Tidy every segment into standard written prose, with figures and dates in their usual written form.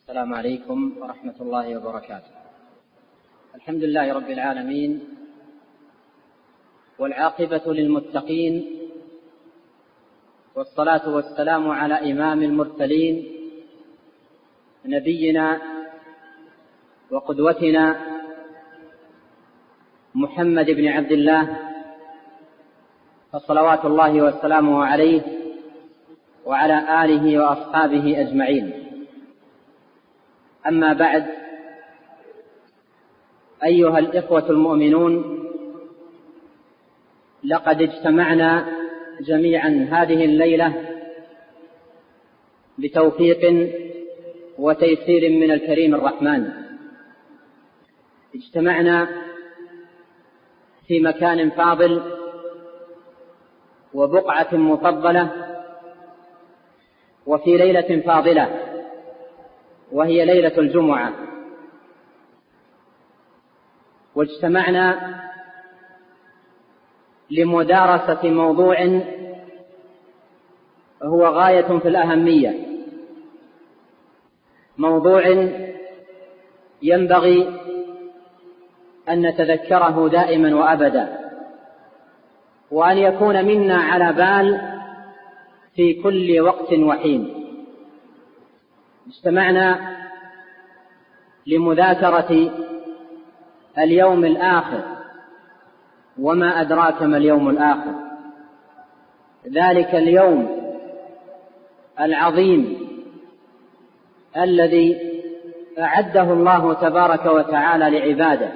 السلام عليكم ورحمة الله وبركاته. الحمد لله رب العالمين، والعاقبة للمتقين، والصلاة والسلام على إمام المرسلين نبينا وقدوتنا محمد بن عبد الله، فصلوات الله وسلامه عليه وعلى آله وأصحابه أجمعين. أما بعد، أيها الإخوة المؤمنون، لقد اجتمعنا جميعا هذه الليلة بتوفيق وتيسير من الكريم الرحمن. اجتمعنا في مكان فاضل وبقعة مفضلة وفي ليلة فاضلة، وهي ليلة الجمعة. واجتمعنا لمدارسة موضوع هو غاية في الأهمية، موضوع ينبغي أن نتذكره دائما وأبدا، وأن يكون منا على بال في كل وقت وحين. اجتمعنا لمذاكرة اليوم الآخر، وما أدراك ما اليوم الآخر، ذلك اليوم العظيم الذي أعده الله تبارك وتعالى لعباده،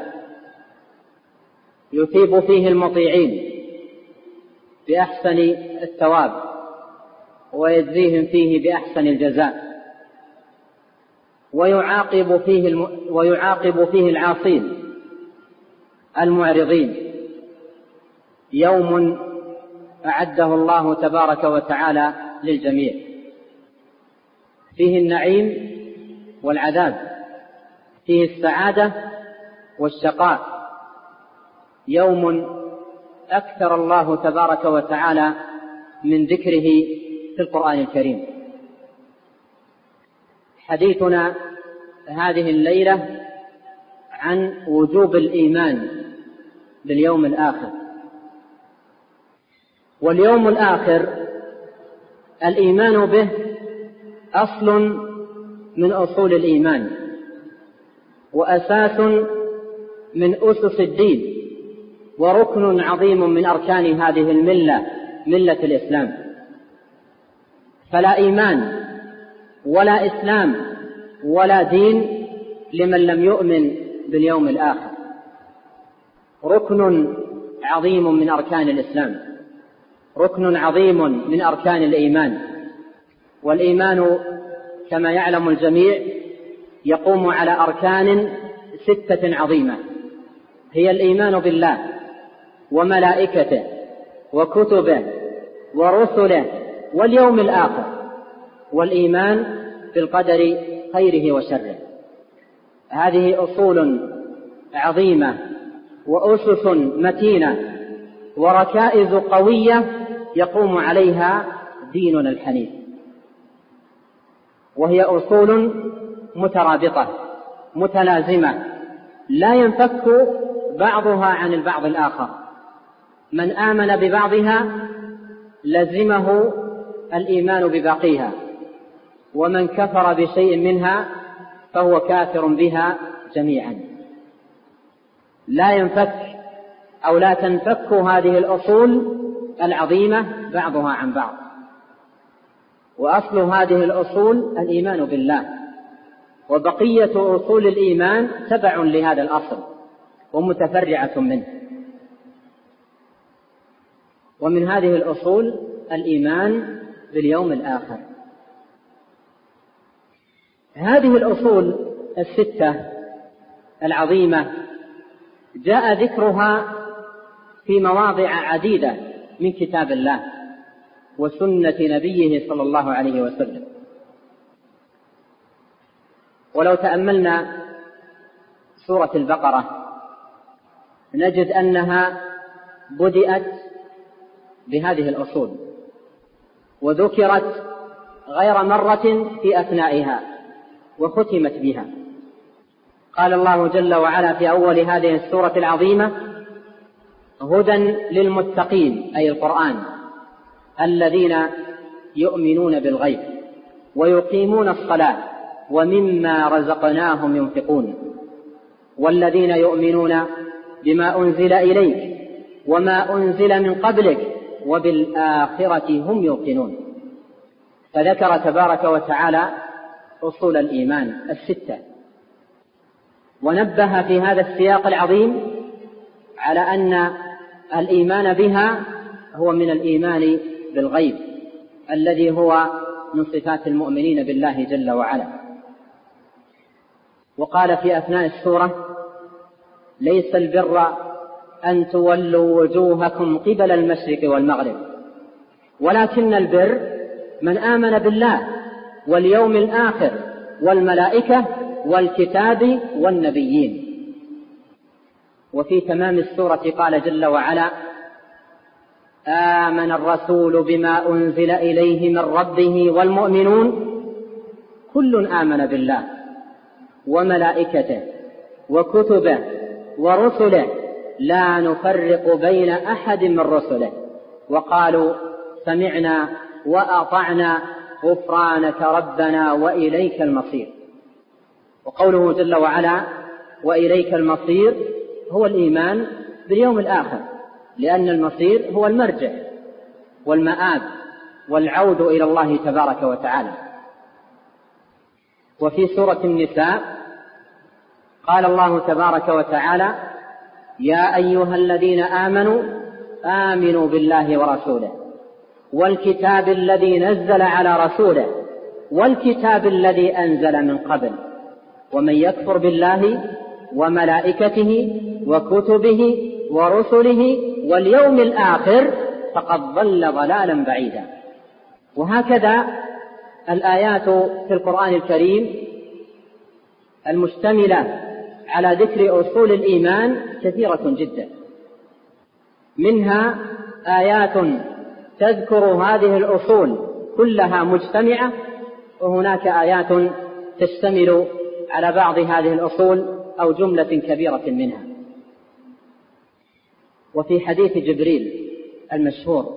يثيب فيه المطيعين بأحسن الثواب ويجزيهم فيه بأحسن الجزاء، ويعاقب فيه العاصين المعرضين. يوم أعده الله تبارك وتعالى للجميع، فيه النعيم والعذاب، فيه السعادة والشقاء. يوم أكثر الله تبارك وتعالى من ذكره في القرآن الكريم. حديثنا هذه الليلة عن وجوب الإيمان باليوم الآخر. واليوم الآخر الإيمان به أصل من أصول الإيمان، وأساس من أسس الدين، وركن عظيم من أركان هذه الملة، ملة الإسلام. فلا إيمان ولا إسلام ولا دين لمن لم يؤمن باليوم الآخر. ركن عظيم من أركان الإسلام، ركن عظيم من أركان الإيمان. والإيمان كما يعلم الجميع يقوم على أركان 6 عظيمة، هي الإيمان بالله وملائكته وكتبه ورسله واليوم الآخر، والإيمان بالقدر خيره وشره. هذه أصول عظيمة وأسس متينة وركائز قوية يقوم عليها ديننا الحنيف، وهي أصول مترابطة متلازمة لا ينفك بعضها عن البعض الآخر. من آمن ببعضها لزمه الإيمان بباقيها، ومن كفر بشيء منها فهو كافر بها جميعا. لا ينفك أو لا تنفك هذه الأصول العظيمة بعضها عن بعض. وأصل هذه الأصول الإيمان بالله، وبقية أصول الإيمان تبع لهذا الأصل ومتفرعة منه. ومن هذه الأصول الإيمان باليوم الآخر. هذه الأصول 6 العظيمة جاء ذكرها في مواضع عديدة من كتاب الله وسنة نبيه صلى الله عليه وسلم. ولو تأملنا سورة البقرة نجد أنها بدأت بهذه الأصول، وذكرت غير مرة في أثنائها، وختمت بها. قال الله جل وعلا في أول هذه السورة العظيمة: هدى للمتقين، أي القرآن، الذين يؤمنون بالغيب ويقيمون الصلاة ومما رزقناهم ينفقون، والذين يؤمنون بما أنزل إليك وما أنزل من قبلك وبالآخرة هم يوقنون. فذكر تبارك وتعالى أصول الإيمان الستة، ونبه في هذا السياق العظيم على أن الإيمان بها هو من الإيمان بالغيب الذي هو من صفات المؤمنين بالله جل وعلا. وقال في أثناء السورة: ليس البر أن تولوا وجوهكم قبل المشرق والمغرب، ولكن البر من آمن بالله واليوم الآخر والملائكة والكتاب والنبيين. وفي تمام السورة قال جل وعلا: آمن الرسول بما أنزل إليه من ربه والمؤمنون كل آمن بالله وملائكته وكتبه ورسله لا نفرق بين أحد من رسله وقالوا سمعنا وأطعنا غفرانك ربنا وإليك المصير. وقوله جل وعلا وإليك المصير هو الإيمان باليوم الآخر، لأن المصير هو المرجع والمآب والعود إلى الله تبارك وتعالى. وفي سورة النساء قال الله تبارك وتعالى: يا أيها الذين آمنوا آمنوا بالله ورسوله والكتاب الذي نزل على رسوله والكتاب الذي أنزل من قبل، ومن يكفر بالله وملائكته وكتبه ورسله واليوم الآخر فقد ضل ضلالا بعيدا. وهكذا الآيات في القرآن الكريم المشتملة على ذكر أصول الإيمان كثيرة جدا، منها آيات تذكر هذه الأصول كلها مجتمعة، وهناك آيات تشتمل على بعض هذه الأصول أو جملة كبيرة منها. وفي حديث جبريل المشهور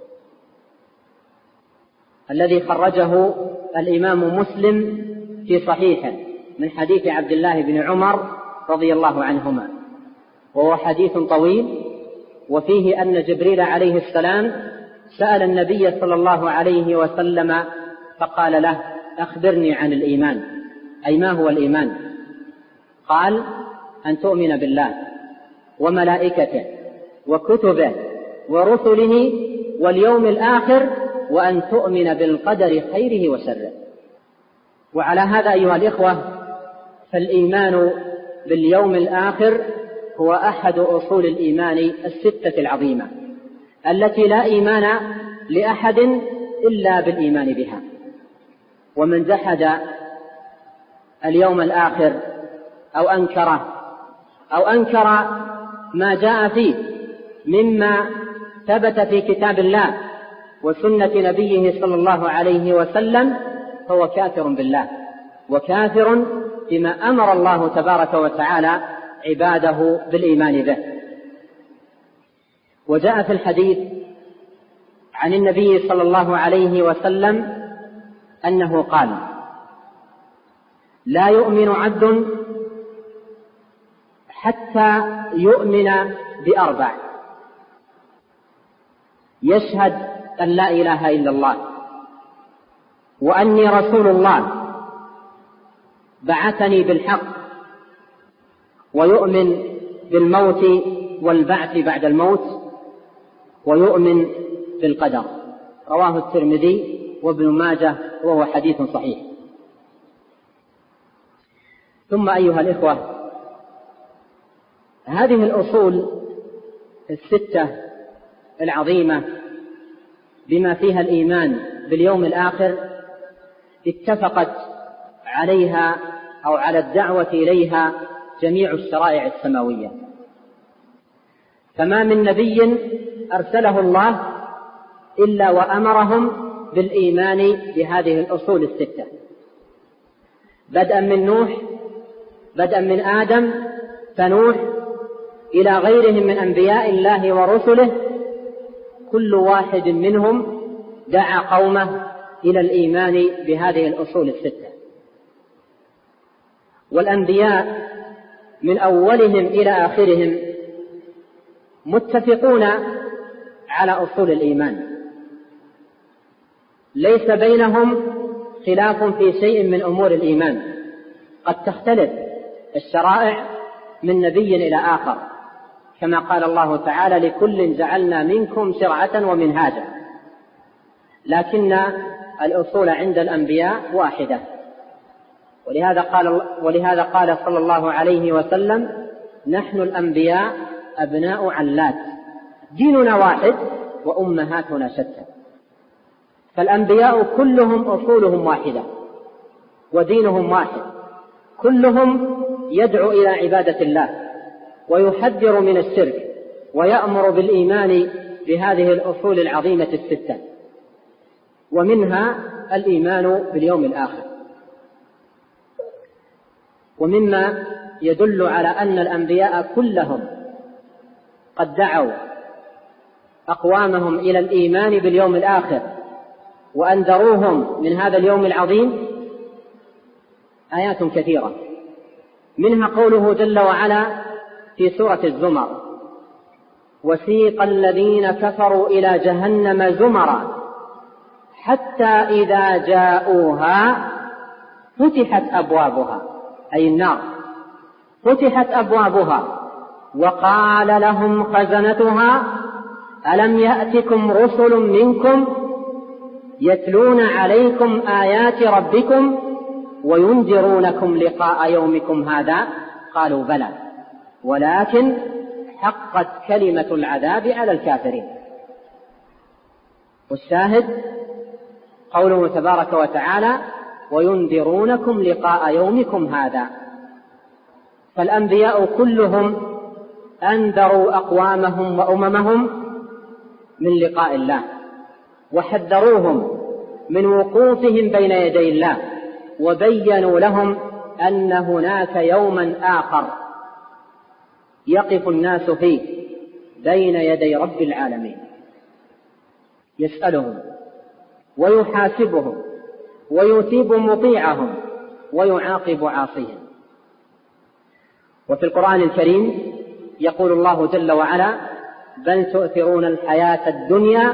الذي خرجه الإمام مسلم في صحيحه من حديث عبد الله بن عمر رضي الله عنهما، وهو حديث طويل، وفيه أن جبريل عليه السلام سأل النبي صلى الله عليه وسلم فقال له: أخبرني عن الإيمان، أي ما هو الإيمان؟ قال: أن تؤمن بالله وملائكته وكتبه ورسله واليوم الآخر وأن تؤمن بالقدر خيره وشره. وعلى هذا أيها الإخوة فالإيمان باليوم الآخر هو أحد أصول الإيمان الستة العظيمة التي لا إيمان لأحد إلا بالإيمان بها. ومن جحد اليوم الآخر أو أنكره أو أنكر ما جاء فيه مما ثبت في كتاب الله وسنة نبيه صلى الله عليه وسلم فهو كافر بالله وكافر بما أمر الله تبارك وتعالى عباده بالإيمان به. وجاء في الحديث عن النبي صلى الله عليه وسلم أنه قال: لا يؤمن عبد حتى يؤمن بأربع: يشهد أن لا إله إلا الله وأني رسول الله بعثني بالحق، ويؤمن بالموت والبعث بعد الموت، ويؤمن بالقدر. رواه الترمذي وابن ماجه وهو حديث صحيح. ثم أيها الإخوة هذه الأصول الستة العظيمة بما فيها الإيمان باليوم الآخر اتفقت عليها أو على الدعوة إليها جميع الشرائع السماوية، فما من نبي أرسله الله إلا وأمرهم بالإيمان بهذه الأصول الستة. بدءا من آدم فنوح إلى غيرهم من أنبياء الله ورسله، كل واحد منهم دعا قومه إلى الإيمان بهذه الأصول الستة. والأنبياء من أولهم إلى آخرهم متفقون على أصول الإيمان، ليس بينهم خلاف في شيء من أمور الإيمان. قد تختلف الشرائع من نبي إلى آخر، كما قال الله تعالى: لكل جعلنا منكم شرعة ومنهاجا، لكن الأصول عند الأنبياء واحدة. ولهذا قال صلى الله عليه وسلم: نحن الأنبياء أبناء علات، ديننا واحد وأمهاتنا شتى. فالأنبياء كلهم أصولهم واحدة ودينهم واحد، كلهم يدعو إلى عبادة الله ويحذر من الشرك ويأمر بالإيمان بهذه الأصول العظيمة الستة، ومنها الإيمان باليوم الآخر. ومما يدل على أن الأنبياء كلهم قد دعوا أقوامهم إلى الإيمان باليوم الآخر وأنذروهم من هذا اليوم العظيم آيات كثيرة، منها قوله جل وعلا في سورة الزمر: وسيق الذين كفروا إلى جهنم زمرا حتى إذا جاءوها فتحت أبوابها، أي النار، فتحت أبوابها وقال لهم خزنتها ألم يأتكم رسل منكم يتلون عليكم آيات ربكم وينذرونكم لقاء يومكم هذا؟ قالوا بلى ولكن حقت كلمة العذاب على الكافرين. والشاهد قوله تبارك وتعالى: وينذرونكم لقاء يومكم هذا. فالأنبياء كلهم أنذروا أقوامهم وأممهم من لقاء الله، وحذروهم من وقوفهم بين يدي الله، وبينوا لهم أن هناك يوما آخر يقف الناس فيه بين يدي رب العالمين، يسألهم ويحاسبهم ويثيب مطيعهم ويعاقب عاصيهم. وفي القرآن الكريم يقول الله جل وعلا: بل تؤثرون الحياة الدنيا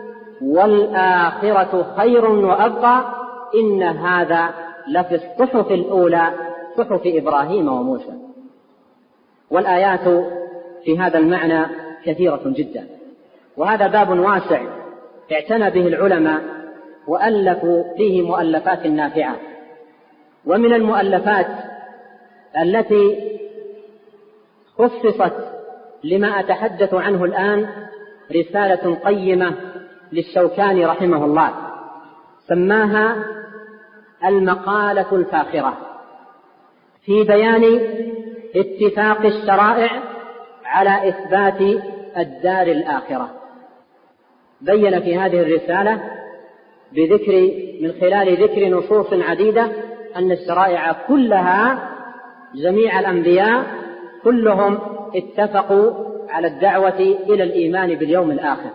والآخرة خير وأبقى إن هذا لفي الصحف الأولى صحف إبراهيم وموسى. والآيات في هذا المعنى كثيرة جدا، وهذا باب واسع اعتنى به العلماء وألفوا فيه مؤلفات نافعة. ومن المؤلفات التي خصصت لما أتحدث عنه الآن رسالة قيمة للشوكاني رحمه الله، سماها المقالة الفاخرة في بيان اتفاق الشرائع على إثبات الدار الآخرة. بين في هذه الرسالة من خلال ذكر نصوص عديدة أن الشرائع كلها، جميع الأنبياء كلهم اتفقوا على الدعوة إلى الإيمان باليوم الآخر،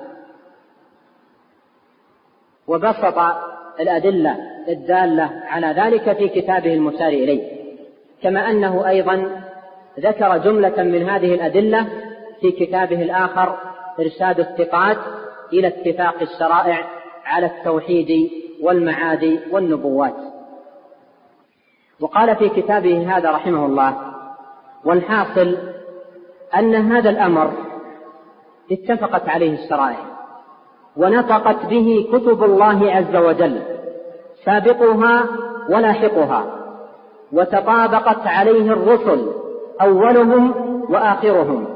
وبسط الأدلة الدالة على ذلك في كتابه المشار إليه، كما أنه أيضا ذكر جملة من هذه الأدلة في كتابه الآخر إرشاد الثقات إلى اتفاق الشرائع على التوحيد والمعاد والنبوات. وقال في كتابه هذا رحمه الله: والحاصل أن هذا الأمر اتفقت عليه الشرائع ونطقت به كتب الله عز وجل سابقها ولاحقها، وتطابقت عليه الرسل أولهم وآخرهم،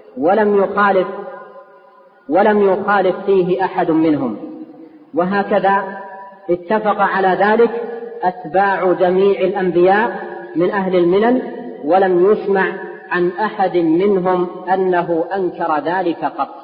ولم يخالف فيه أحد منهم. وهكذا اتفق على ذلك أتباع جميع الأنبياء من أهل الملل، ولم يسمع عن أحد منهم أنه أنكر ذلك قط.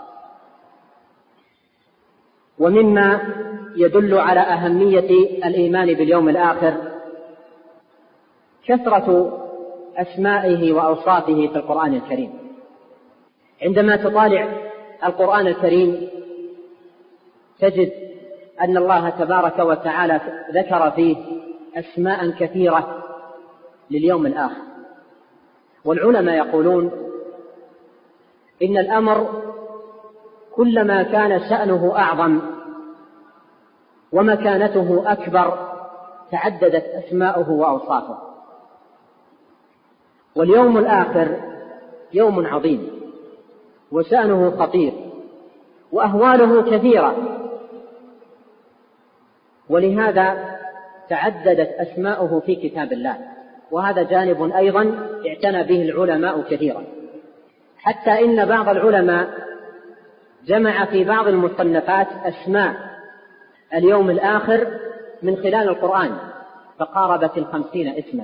ومما يدل على أهمية الإيمان باليوم الآخر كثرة أسمائه وأوصافه في القرآن الكريم. عندما تطالع القرآن الكريم تجد أن الله تبارك وتعالى ذكر فيه أسماء كثيرة لليوم الآخر. والعلماء يقولون إن الأمر كلما كان شأنه أعظم ومكانته أكبر تعددت أسماؤه وأوصافه. واليوم الآخر يوم عظيم وشأنه خطير وأهواله كثيرة، ولهذا تعددت أسماؤه في كتاب الله. وهذا جانب أيضا اعتنى به العلماء كثيرا، حتى إن بعض العلماء جمع في بعض المصنفات أسماء اليوم الآخر من خلال القرآن فقاربت 50 اسما،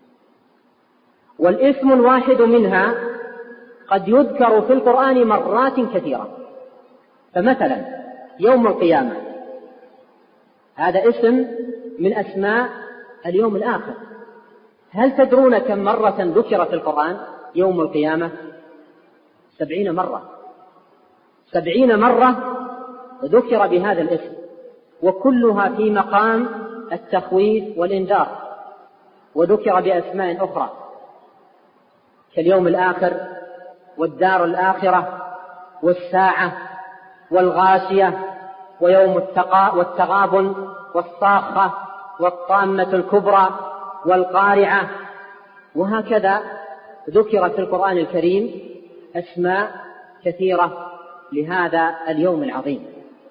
والاسم الواحد منها قد يذكر في القرآن مرات كثيرة. فمثلا يوم القيامة هذا اسم من أسماء اليوم الآخر. هل تدرون كم مرة ذكر في القرآن يوم القيامة؟ 70 مرة. 70 مرة ذكر بهذا الاسم، وكلها في مقام التخويف والإنذار، وذكر بأسماء أخرى كاليوم الآخر والدار الآخرة والساعة والغاشية ويوم والتغابن والصاخة والطامة الكبرى والقارعة. وهكذا ذكر في القرآن الكريم أسماء كثيرة لهذا اليوم العظيم.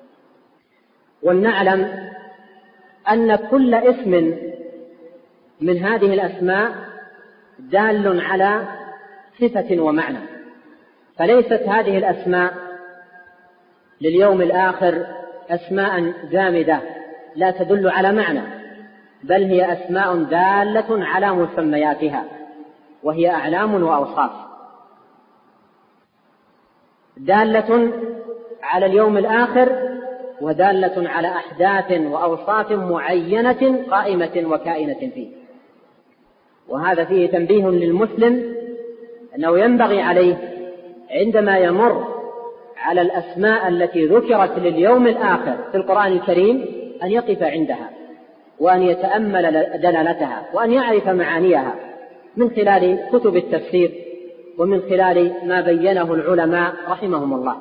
ولنعلم أن كل اسم من هذه الأسماء دال على صفة ومعنى، فليست هذه الأسماء لليوم الآخر أسماء جامدة لا تدل على معنى، بل هي أسماء دالة على مسمياتها، وهي أعلام وأوصاف دالة على اليوم الآخر ودالة على أحداث وأوصاف معينة قائمة وكائنة فيه. وهذا فيه تنبيه للمسلم أنه ينبغي عليه عندما يمر على الأسماء التي ذكرت لليوم الآخر في القرآن الكريم أن يقف عندها وأن يتأمل دلالتها وأن يعرف معانيها من خلال كتب التفسير ومن خلال ما بينه العلماء رحمهم الله.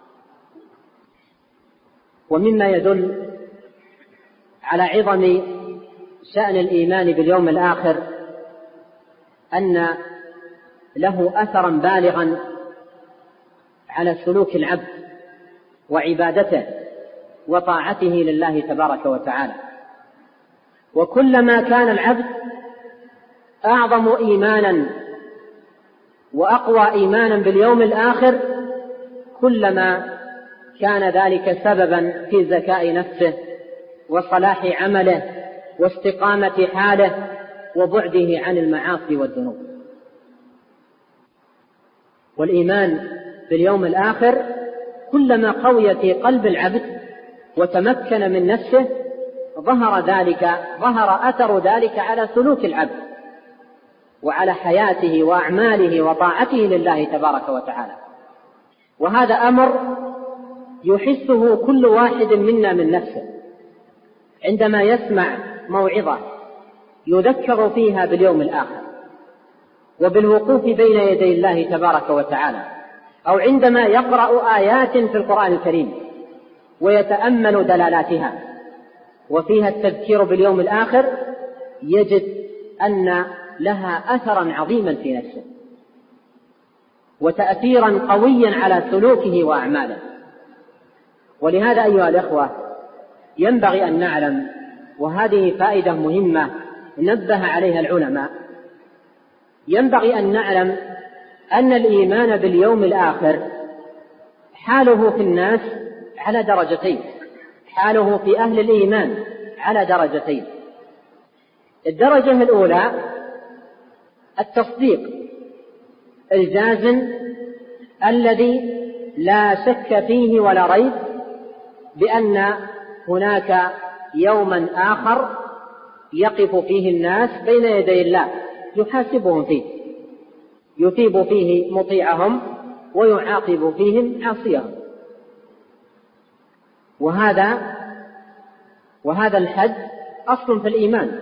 ومما يدل على عظم شأن الإيمان باليوم الآخر أن له أثرا بالغا على سلوك العبد وعبادته وطاعته لله تبارك وتعالى. وكلما كان العبد أعظم إيمانا وأقوى إيمانا باليوم الآخر كلما كان ذلك سببا في زكاء نفسه وصلاح عمله واستقامة حاله وبعده عن المعاصي والذنوب. والإيمان باليوم الآخر كلما قوي في قلب العبد وتمكن من نفسه ظهر أثر ذلك على سلوك العبد وعلى حياته وأعماله وطاعته لله تبارك وتعالى. وهذا أمر يحسه كل واحد منا من نفسه عندما يسمع موعظة يذكر فيها باليوم الآخر وبالوقوف بين يدي الله تبارك وتعالى، أو عندما يقرأ آيات في القرآن الكريم ويتأمل دلالاتها وفيها التذكير باليوم الآخر، يجد أن لها أثرا عظيما في نفسه وتأثيرا قويا على سلوكه وأعماله. ولهذا أيها الإخوة ينبغي أن نعلم، وهذه فائدة مهمة نبه عليها العلماء، ينبغي أن نعلم أن الإيمان باليوم الآخر حاله في الناس على درجتين، حاله في أهل الإيمان على درجتين. الدرجة الأولى التصديق الجازم الذي لا شك فيه ولا ريب بأن هناك يوما آخر يقف فيه الناس بين يدي الله يحاسبهم فيه، يثيب فيه مطيعهم ويعاقب فيهم عاصيهم. وهذا الحد أصل في الإيمان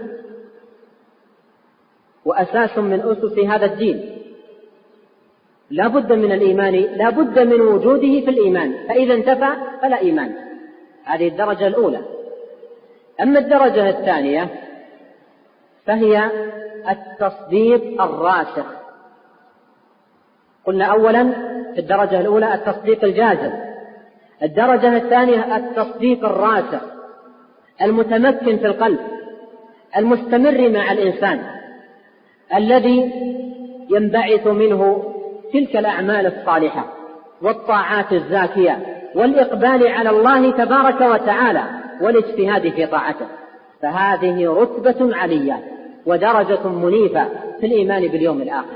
وأساس من أسس هذا الدين. لا بد من الإيمان، لا بد من وجوده في الإيمان، فإذا انتفى فلا إيمان. هذه الدرجة الأولى. أما الدرجة الثانية فهي التصديق الراسخ. قلنا أولا في الدرجة الأولى التصديق الجازم، الدرجة الثانية التصديق الراسخ المتمكن في القلب المستمر مع الإنسان، الذي ينبعث منه تلك الأعمال الصالحة والطاعات الزاكية والإقبال على الله تبارك وتعالى والاجتهاد في طاعته. فهذه رتبة علية ودرجة منيفة في الإيمان باليوم الآخر،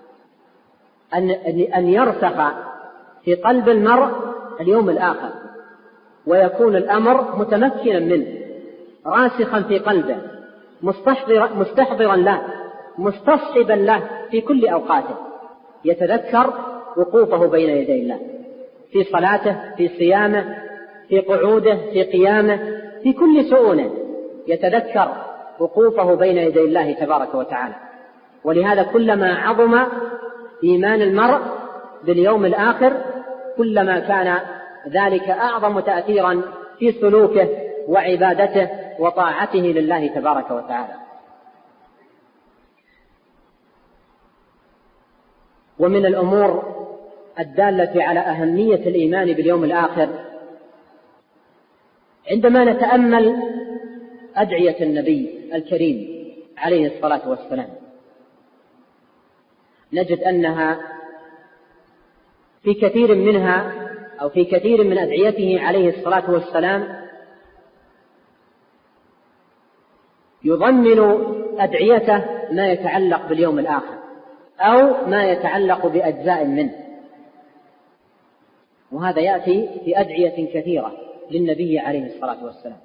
أن يرسخ في قلب المرء اليوم الآخر ويكون الأمر متمكنا منه، راسخا في قلبه، مستحضرا له، مستصحبا له في كل أوقاته، يتذكر وقوفه بين يدي الله في صلاته، في صيامه، في قعوده، في قيامه، في كل شؤونه، يتذكر وقوفه بين يدي الله تبارك وتعالى. ولهذا كلما عظم إيمان المرء باليوم الآخر كلما كان ذلك أعظم تأثيرا في سلوكه وعبادته وطاعته لله تبارك وتعالى. ومن الأمور الدالة على أهمية الإيمان باليوم الآخر عندما نتأمل أدعية النبي الكريم عليه الصلاة والسلام، نجد أنها في كثير منها أو في كثير من أدعيته عليه الصلاة والسلام يضمن أدعيته ما يتعلق باليوم الآخر أو ما يتعلق بأجزاء منه، وهذا يأتي في أدعية كثيرة للنبي عليه الصلاة والسلام.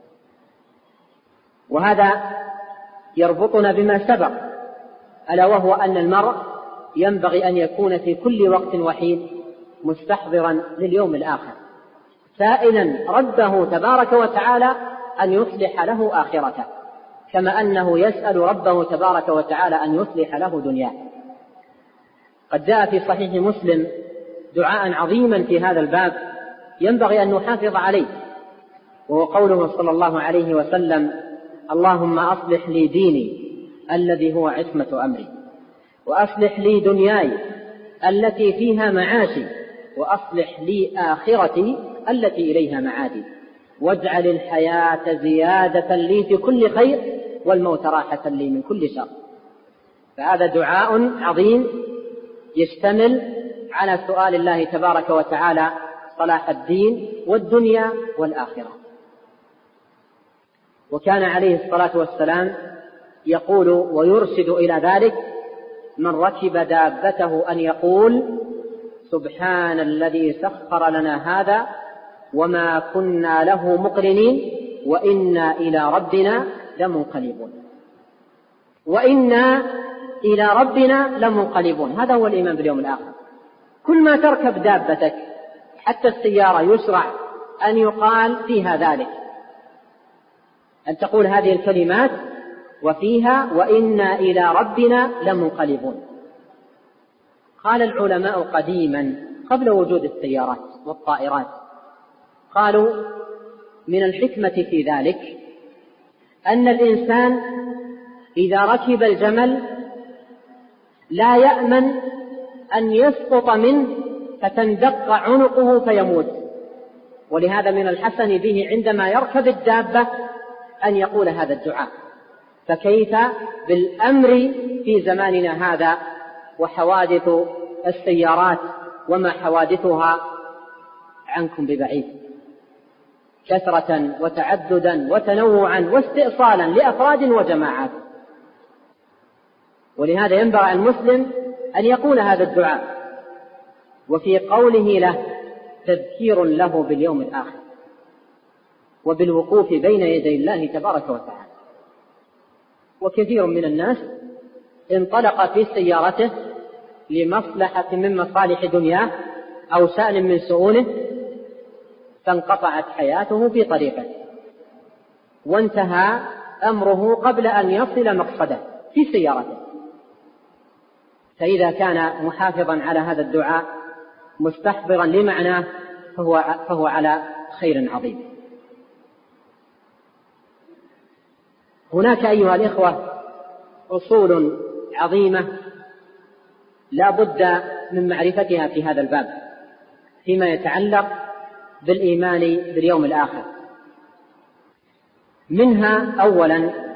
وهذا يربطنا بما سبق، ألا وهو أن المرء ينبغي أن يكون في كل وقت وحين مستحضرا لليوم الآخر، سائلا ربه تبارك وتعالى أن يصلح له آخرته، كما أنه يسأل ربه تبارك وتعالى أن يصلح له دنياه. قد جاء في صحيح مسلم دعاء عظيما في هذا الباب ينبغي أن نحافظ عليه، وهو قوله صلى الله عليه وسلم: اللهم أصلح لي ديني الذي هو عصمة أمري، وأصلح لي دنياي التي فيها معاشي، وأصلح لي آخرتي التي إليها معادي، واجعل الحياة زيادة لي في كل خير والموت راحة لي من كل شر. فهذا دعاء عظيم يشتمل على سؤال الله تبارك وتعالى صلاح الدين والدنيا والآخرة. وكان عليه الصلاة والسلام يقول ويرشد إلى ذلك من ركب دابته أن يقول: سبحان الذي سخر لنا هذا وما كنا له مقرنين وإنا إلى ربنا لمنقلبون. وإنا إلى ربنا لمنقلبون، هذا هو الإيمان باليوم الآخر. كل ما تركب دابتك حتى السيارة يشرع أن يقال فيها ذلك، أن تقول هذه الكلمات وفيها وإنا إلى ربنا لمنقلبون. قال العلماء قديما قبل وجود السيارات والطائرات، قالوا من الحكمة في ذلك أن الإنسان إذا ركب الجمل لا يأمن أن يسقط منه فتندق عنقه فيموت، ولهذا من الحسن به عندما يركب الدابة أن يقول هذا الدعاء. فكيف بالأمر في زماننا هذا وحوادث السيارات وما حوادثها عنكم ببعيد، كثرة وتعددا وتنوعا واستئصالا لأفراد وجماعات. ولهذا ينبغي المسلم أن يقول هذا الدعاء، وفي قوله له تذكير له باليوم الآخر وبالوقوف بين يدي الله تبارك وتعالى. وكثير من الناس انطلق في سيارته لمصلحة من مصالح دنياه أو شأن من شؤونه، فانقطعت حياته في طريقه وانتهى أمره قبل أن يصل مقصده في سيارته. فإذا كان محافظا على هذا الدعاء مستحضرا لمعناه فهو على خير عظيم. هناك أيها الإخوة أصول عظيمة لا بد من معرفتها في هذا الباب فيما يتعلق بالإيمان باليوم الآخر. منها أولا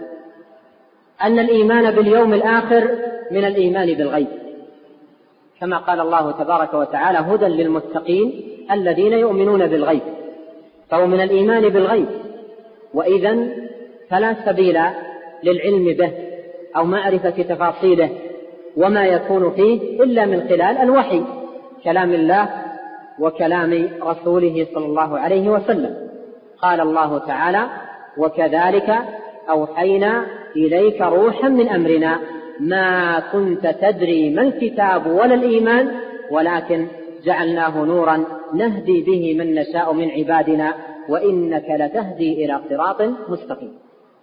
أن الإيمان باليوم الآخر من الإيمان بالغيب، كما قال الله تبارك وتعالى: هدى للمتقين الذين يؤمنون بالغيب، فهو من الإيمان بالغيب، وإذن فلا سبيل للعلم به أو معرفة تفاصيله وما يكون فيه إلا من خلال الوحي، كلام الله وكلام رسوله صلى الله عليه وسلم. قال الله تعالى: وكذلك أوحينا إليك روحا من أمرنا ما كنت تدري ما الكتاب ولا الإيمان ولكن جعلناه نورا نهدي به من نشاء من عبادنا وإنك لتهدي إلى صراط مستقيم.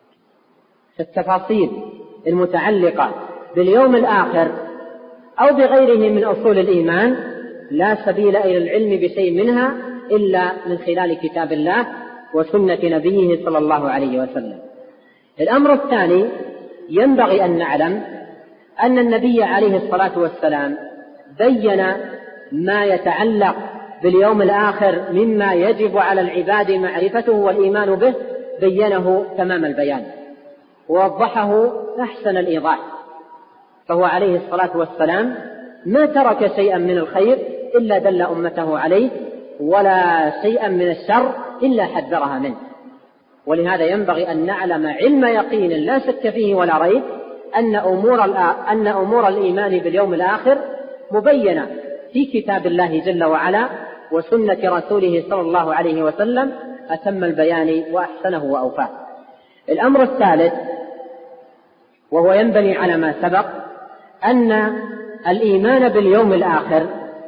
التفاصيل المتعلقة باليوم الآخر أو بغيره من أصول الإيمان لا سبيل إلى العلم بشيء منها إلا من خلال كتاب الله وسنة نبيه صلى الله عليه وسلم. الأمر الثاني، ينبغي أن نعلم أن النبي عليه الصلاة والسلام بين ما يتعلق باليوم الآخر مما يجب على العباد معرفته والإيمان به، بينه تمام البيان ووضحه أحسن الإيضاح، فهو عليه الصلاة والسلام ما ترك شيئا من الخير إلا دل أمته عليه ولا شيئا من الشر إلا حذرها منه. ولهذا ينبغي أن نعلم علم يقين لا شك فيه ولا ريب أن أمور الإيمان باليوم الآخر مبينة في كتاب الله جل وعلا وسنة رسوله صلى الله عليه وسلم أتم البيان وأحسنه وأوفاه. الأمر الثالث وهو ينبني على ما سبق، أن الإيمان باليوم الآخر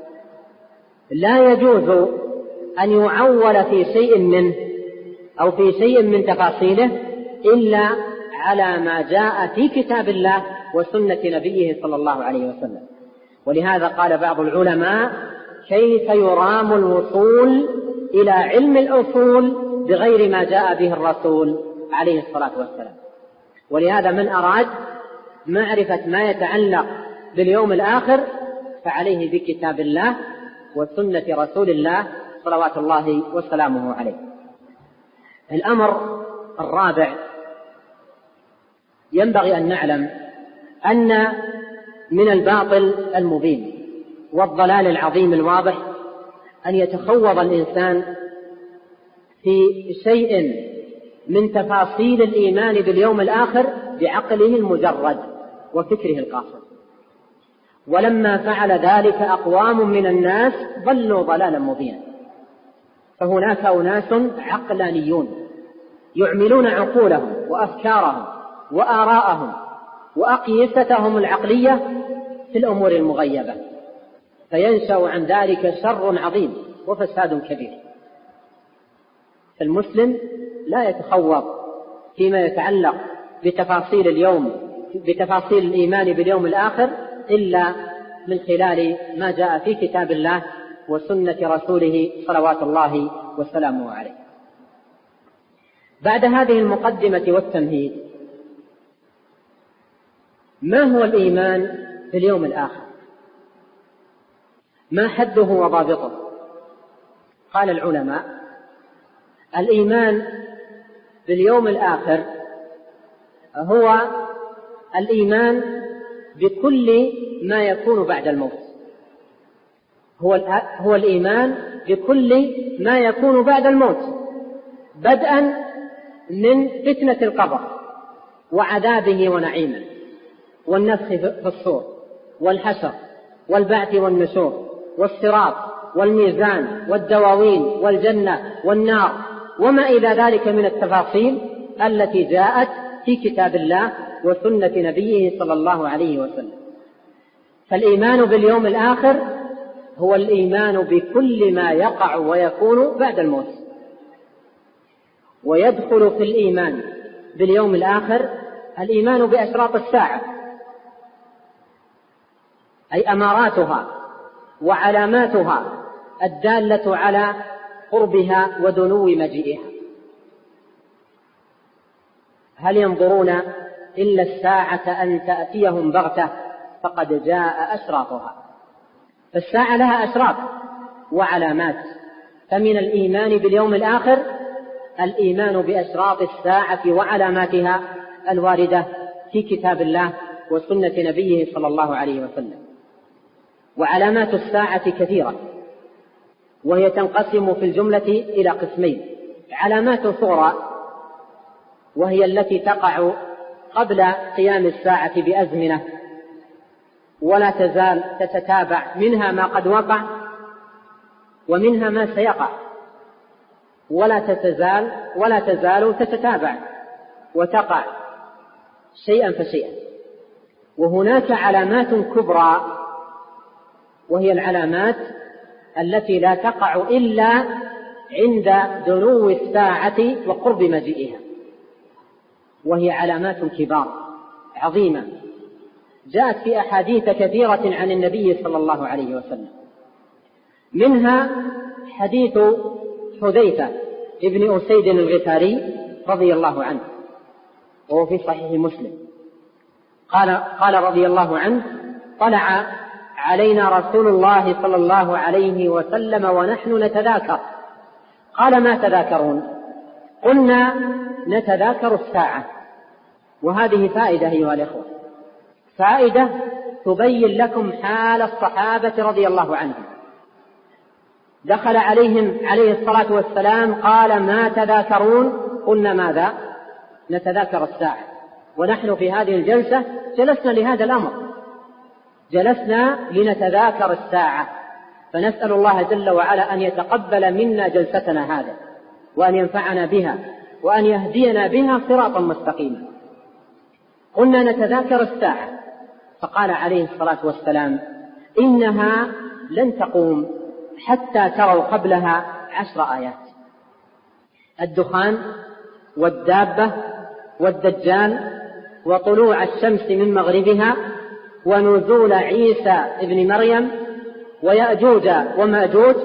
لا يجوز أن يعول في شيء منه أو في شيء من تفاصيله إلا على ما جاء في كتاب الله وسنة نبيه صلى الله عليه وسلم. ولهذا قال بعض العلماء: كيف يرام الوصول إلى علم الأصول بغير ما جاء به الرسول عليه الصلاة والسلام. ولهذا من أراد معرفة ما يتعلق باليوم الآخر فعليه بكتاب الله وسنة رسول الله صلوات الله وسلامه عليه. الأمر الرابع، ينبغي أن نعلم أن من الباطل المبين والضلال العظيم الواضح أن يتخوض الإنسان في شيء من تفاصيل الإيمان باليوم الآخر بعقله المجرد وفكره القاصر. ولما فعل ذلك أقوام من الناس ضلوا ضلالا مبينا. فهناك أناس عقلانيون يعملون عقولهم وأفكارهم وآراءهم وأقيستهم العقلية في الأمور المغيبة، فينشأ عن ذلك شر عظيم وفساد كبير. المسلم لا يتخوض فيما يتعلق بتفاصيل الإيمان باليوم الآخر إلا من خلال ما جاء في كتاب الله وسنة رسوله صلوات الله وسلامه عليه. بعد هذه المقدمة والتمهيد، ما هو الإيمان باليوم الآخر؟ ما حده وضابطه؟ قال العلماء: الإيمان باليوم الآخر هو الإيمان بكل ما يكون بعد الموت، هو الإيمان بكل ما يكون بعد الموت، بدءا من فتنة القبر وعذابه ونعيمه والنفخ في الصور والحشر والبعث والنشور والصراط والميزان والدواوين والجنة والنار وما إلى ذلك من التفاصيل التي جاءت في كتاب الله وسنة نبيه صلى الله عليه وسلم. فالإيمان باليوم الآخر هو الإيمان بكل ما يقع ويكون بعد الموت. ويدخل في الإيمان باليوم الآخر الإيمان بأشراط الساعة، أي أماراتها وعلاماتها الدالة على قربها ودنو مجيئها. هل ينظرون إلا الساعة أن تأتيهم بغتة فقد جاء أشراطها. فالساعة لها أشراط وعلامات، فمن الإيمان باليوم الآخر الإيمان بأشراط الساعة وعلاماتها الواردة في كتاب الله وسنة نبيه صلى الله عليه وسلم. وعلامات الساعة كثيرة، وهي تنقسم في الجملة إلى قسمين: علامات صغرى وهي التي تقع قبل قيام الساعة بأزمنة ولا تزال تتتابع، منها ما قد وقع ومنها ما سيقع، ولا تزال تتتابع وتقع شيئا فشيئا. وهناك علامات كبرى وهي العلامات التي لا تقع إلا عند دنو الساعة وقرب مجيئها، وهي علامات كبار عظيمة جاءت في أحاديث كثيرة عن النبي صلى الله عليه وسلم. منها حديث حذيفة ابن أسيد الغفاري رضي الله عنه، وهو في صحيح مسلم، قال رضي الله عنه: طلع علينا رسول الله صلى الله عليه وسلم ونحن نتذاكر. قال: ما تذاكرون؟ قلنا: نتذاكر الساعة. وهذه فائدة أيها الإخوة، فائدة تبين لكم حال الصحابة رضي الله عنهم. دخل عليهم عليه الصلاة والسلام قال: ما تذاكرون؟ قلنا: ماذا؟ نتذاكر الساعة. ونحن في هذه الجلسة جلسنا لهذا الأمر، جلسنا لنتذاكر الساعة، فنسأل الله جل وعلا أن يتقبل منا جلستنا هذا، وأن ينفعنا بها، وأن يهدينا بها صراطا مستقيما. قلنا: نتذاكر الساعة. فقال عليه الصلاة والسلام: إنها لن تقوم حتى تروا قبلها 10 آيات: الدخان والدابة والدجال وطلوع الشمس من مغربها ونزول عيسى ابن مريم ويأجوج ومأجوج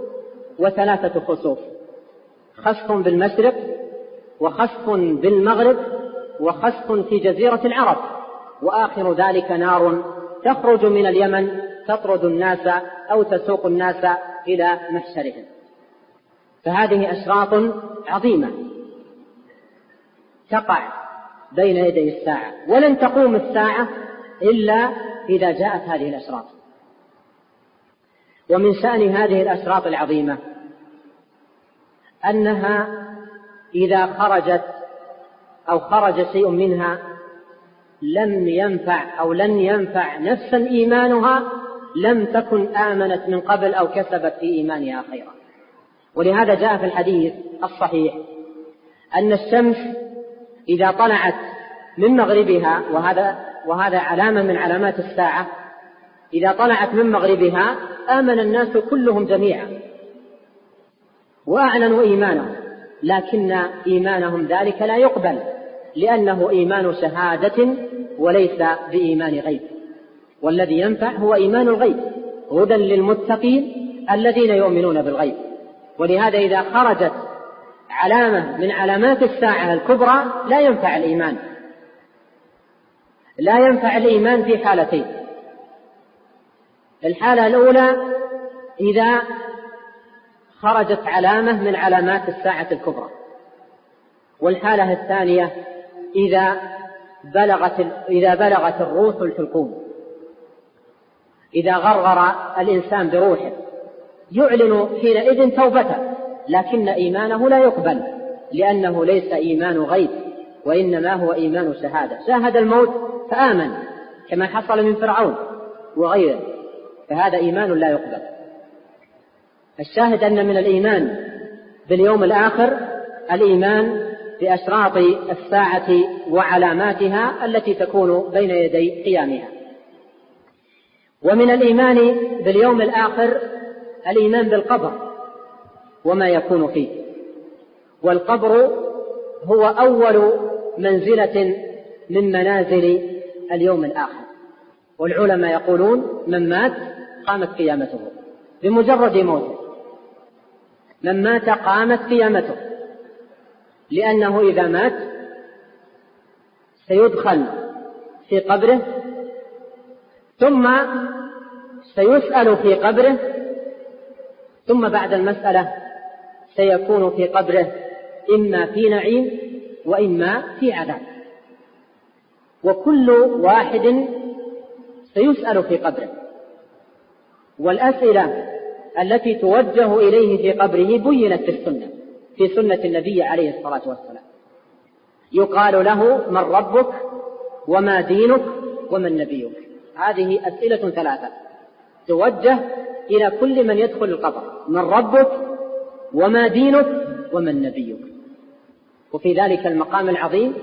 و3 خسوف: خسف بالمشرق وخسف بالمغرب وخسف في جزيرة العرب، وآخر ذلك نار تخرج من اليمن تطرد الناس أو تسوق الناس إلى محشرهم. فهذه أشراط عظيمة تقع بين يدي الساعة، ولن تقوم الساعة إلا إذا جاءت هذه الأشراط. ومن شأن هذه الأشراط العظيمة أنها إذا خرجت أو خرج شيء منها لم ينفع أو لن ينفع نفسا إيمانها لم تكن آمنت من قبل أو كسبت في إيمانها خيرا. ولهذا جاء في الحديث الصحيح أن الشمس إذا طلعت من مغربها، وهذا علامة من علامات الساعة، إذا طلعت من مغربها آمن الناس كلهم جميعا وأعلنوا إيمانهم، لكن إيمانهم ذلك لا يقبل، لأنه إيمان شهادة وليس بإيمان غيب. والذي ينفع هو إيمان الغيب، هدى للمتقين الذين يؤمنون بالغيب. ولهذا إذا خرجت علامة من علامات الساعة الكبرى لا ينفع الإيمان، لا ينفع الإيمان في حالتين: الحالة الأولى إذا خرجت علامة من علامات الساعة الكبرى، والحالة الثانية إذا بلغت الروح الحلقوم، إذا غرغر الإنسان بروحه يعلن حينئذ توبته، لكن إيمانه لا يقبل، لأنه ليس إيمان غيب وإنما هو إيمان شهادة، شاهد الموت فآمن كما حصل من فرعون وغيره، فهذا إيمان لا يقبل. الشاهد أن من الإيمان باليوم الآخر الإيمان بأشراط الساعة وعلاماتها التي تكون بين يدي قيامها. ومن الإيمان باليوم الآخر الإيمان بالقبر وما يكون فيه، والقبر هو أول منزلة من منازل اليوم الآخر. والعلماء يقولون من مات قامت قيامته بمجرد موته، من مات قامت قيامته، لأنه إذا مات سيدخل في قبره ثم سيسأل في قبره، ثم بعد المسألة سيكون في قبره إما في نعيم وإما في عذاب، وكل واحد سيسأل في قبره. والأسئلة التي توجه إليه في قبره بينت في سنة النبي عليه الصلاة والسلام. يقال له من ربك وما دينك ومن نبيك. هذه أسئلة ثلاثة توجه إلى كل من يدخل القبر: من ربك وما دينك ومن نبيك. وفي ذلك المقام العظيم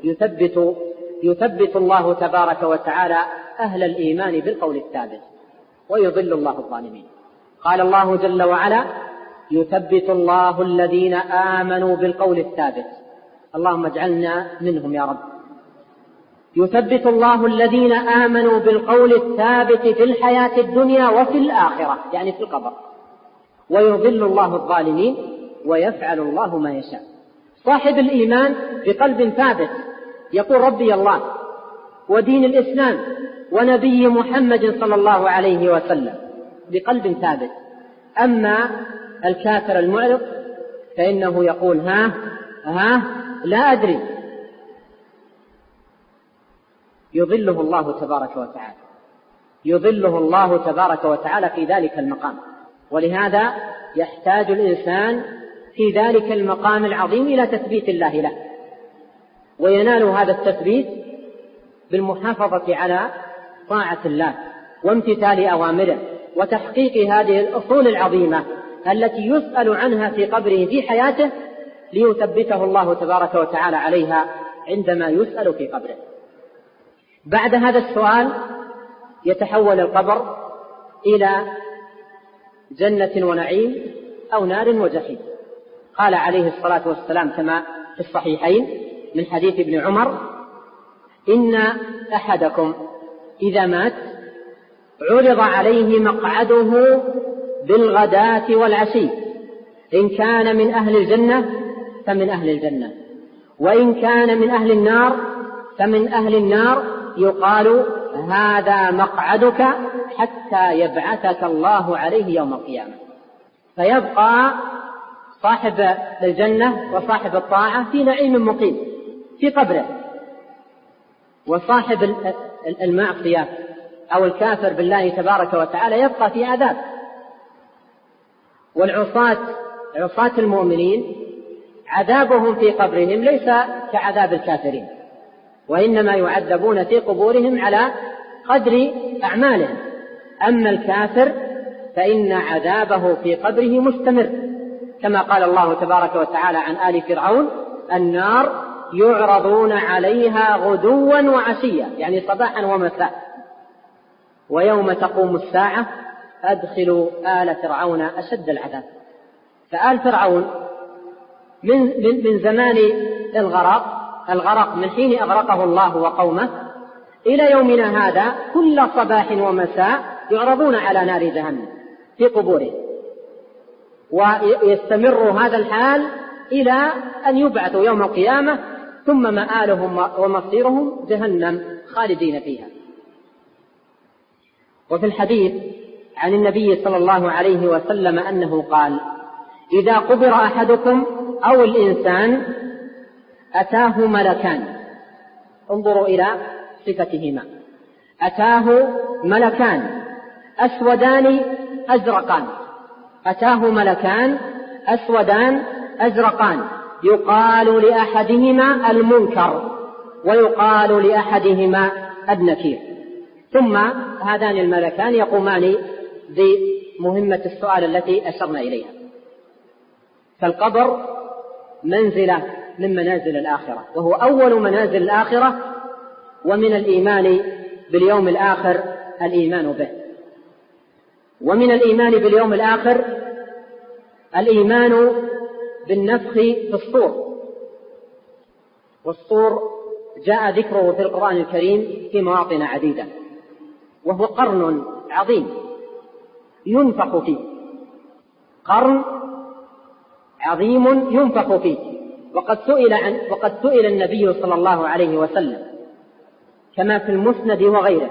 يثبت الله تبارك وتعالى أهل الإيمان بالقول الثابت ويضل الله الظالمين. قال الله جل وعلا: يثبت الله الذين آمنوا بالقول الثابت. اللهم اجعلنا منهم يا رب. يثبت الله الذين آمنوا بالقول الثابت في الحياة الدنيا وفي الآخرة، يعني في القبر، ويضل الله الظالمين ويفعل الله ما يشاء. صاحب الإيمان بقلب ثابت يقول ربي الله ودين الإسلام ونبي محمد صلى الله عليه وسلم بقلب ثابت. أما الكافر المعرض فإنه يقول ها لا أدري. يضله الله تبارك وتعالى في ذلك المقام. ولهذا يحتاج الإنسان في ذلك المقام العظيم إلى تثبيت الله له، وينال هذا التثبيت بالمحافظة على طاعة الله وامتثال أوامره وتحقيق هذه الأصول العظيمة التي يسأل عنها في قبره في حياته، ليثبته الله تبارك وتعالى عليها عندما يسأل في قبره. بعد هذا السؤال يتحول القبر إلى جنة ونعيم أو نار وجحيم. قال عليه الصلاة والسلام كما في الصحيحين من حديث ابن عمر: إن أحدكم إذا مات عرض عليه مقعده بالغداة والعشي، إن كان من أهل الجنة فمن أهل الجنة، وإن كان من أهل النار فمن أهل النار، يقال هذا مقعدك حتى يبعثك الله عليه يوم القيامة. فيبقى صاحب الجنة وصاحب الطاعة في نعيم مقيم في قبره، وصاحب المعصية أو الكافر بالله تبارك وتعالى يبقى في عذاب. عصاة المؤمنين عذابهم في قبرهم ليس كعذاب الكافرين، وإنما يعذبون في قبورهم على قدر أعمالهم. أما الكافر فإن عذابه في قبره مستمر، كما قال الله تبارك وتعالى عن آل فرعون: النار يعرضون عليها غدوا وعشيا، يعني صباحا ومساء، ويوم تقوم الساعة أدخلوا آل فرعون أشد العذاب. فآل فرعون من زمان الغرق من حين أغرقه الله وقومه إلى يومنا هذا كل صباح ومساء يعرضون على نار جهنم في قبورهم، ويستمر هذا الحال إلى أن يبعثوا يوم القيامة، ثم مآلهم ومصيرهم جهنم خالدين فيها. وفي الحديث عن النبي صلى الله عليه وسلم أنه قال: إذا قبر أحدكم أو الإنسان أتاه ملكان. انظروا إلى صفتهما: أتاه ملكان أسودان أزرقان. أتاه ملكان أسودان أزرقان، يقال لأحدهما المنكر ويقال لأحدهما النكير. ثم هذان الملكان يقومان بمهمة السؤال التي أشرنا إليها. فالقبر منزلة من منازل الآخرة، وهو أول منازل الآخرة. ومن الإيمان باليوم الآخر الإيمان به. ومن الإيمان باليوم الآخر الإيمان بالنفخ في الصور. والصور جاء ذكره في القرآن الكريم في مواطن عديدة، وهو قرن عظيم ينفخ فيه، قرن عظيم ينفخ فيه. وقد سئل النبي صلى الله عليه وسلم كما في المسند وغيره: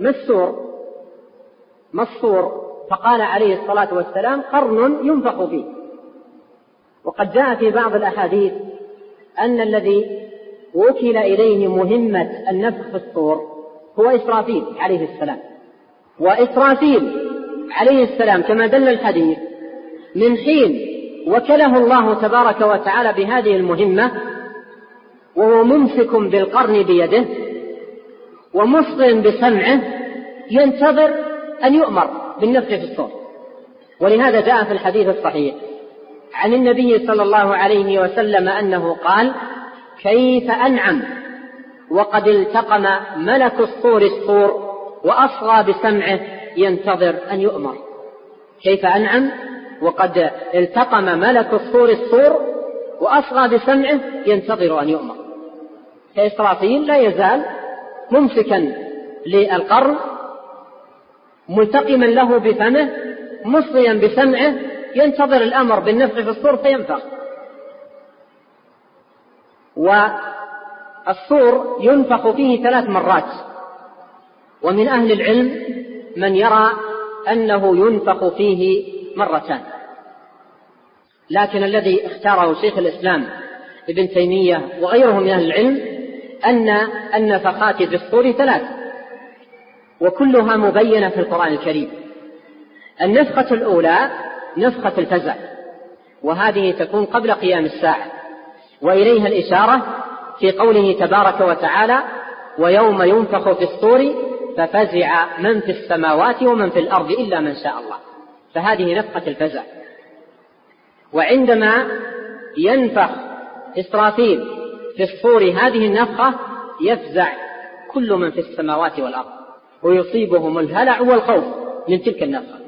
ما الصور؟ فقال عليه الصلاة والسلام: قرن ينفخ فيه. وقد جاء في بعض الأحاديث أن الذي وكل إليه مهمة النفخ في الصور هو إسرافيل عليه السلام. وإسرافيل عليه السلام كما دل الحديث من حين وكله الله تبارك وتعالى بهذه المهمة وهو ممسك بالقرن بيده ومصغٍ بسمعه ينتظر أن يؤمر بالنفخ في الصور. ولهذا جاء في الحديث الصحيح عن النبي صلى الله عليه وسلم أنه قال: كيف أنعم وقد التقم ملك الصور وأصغى بسمعه ينتظر أن يؤمر. كيف أنعم وقد التقم ملك الصور وأصغى بسمعه ينتظر أن يؤمر. فإسرافيل لا يزال ممسكا للقرن ملتقما له بفمه مصغيا بسمعه ينتظر الأمر بالنفخ في الصور فينفخ. والصور ينفخ فيه 3 مرات، ومن أهل العلم من يرى أنه ينفخ فيه 2 مرات، لكن الذي اختاره شيخ الإسلام ابن تيمية وغيره من أهل العلم أن النفخات في الصور 3 وكلها مبينة في القرآن الكريم. النفخة الأولى نفخة الفزع، وهذه تكون قبل قيام الساعة، وإليها الإشارة في قوله تبارك وتعالى: ويوم ينفخ في الصور ففزع من في السماوات ومن في الأرض إلا من شاء الله. فهذه نفخة الفزع. وعندما ينفخ إسرافيل في الصور هذه النفخة يفزع كل من في السماوات والأرض ويصيبهم الهلع والخوف من تلك النفخة.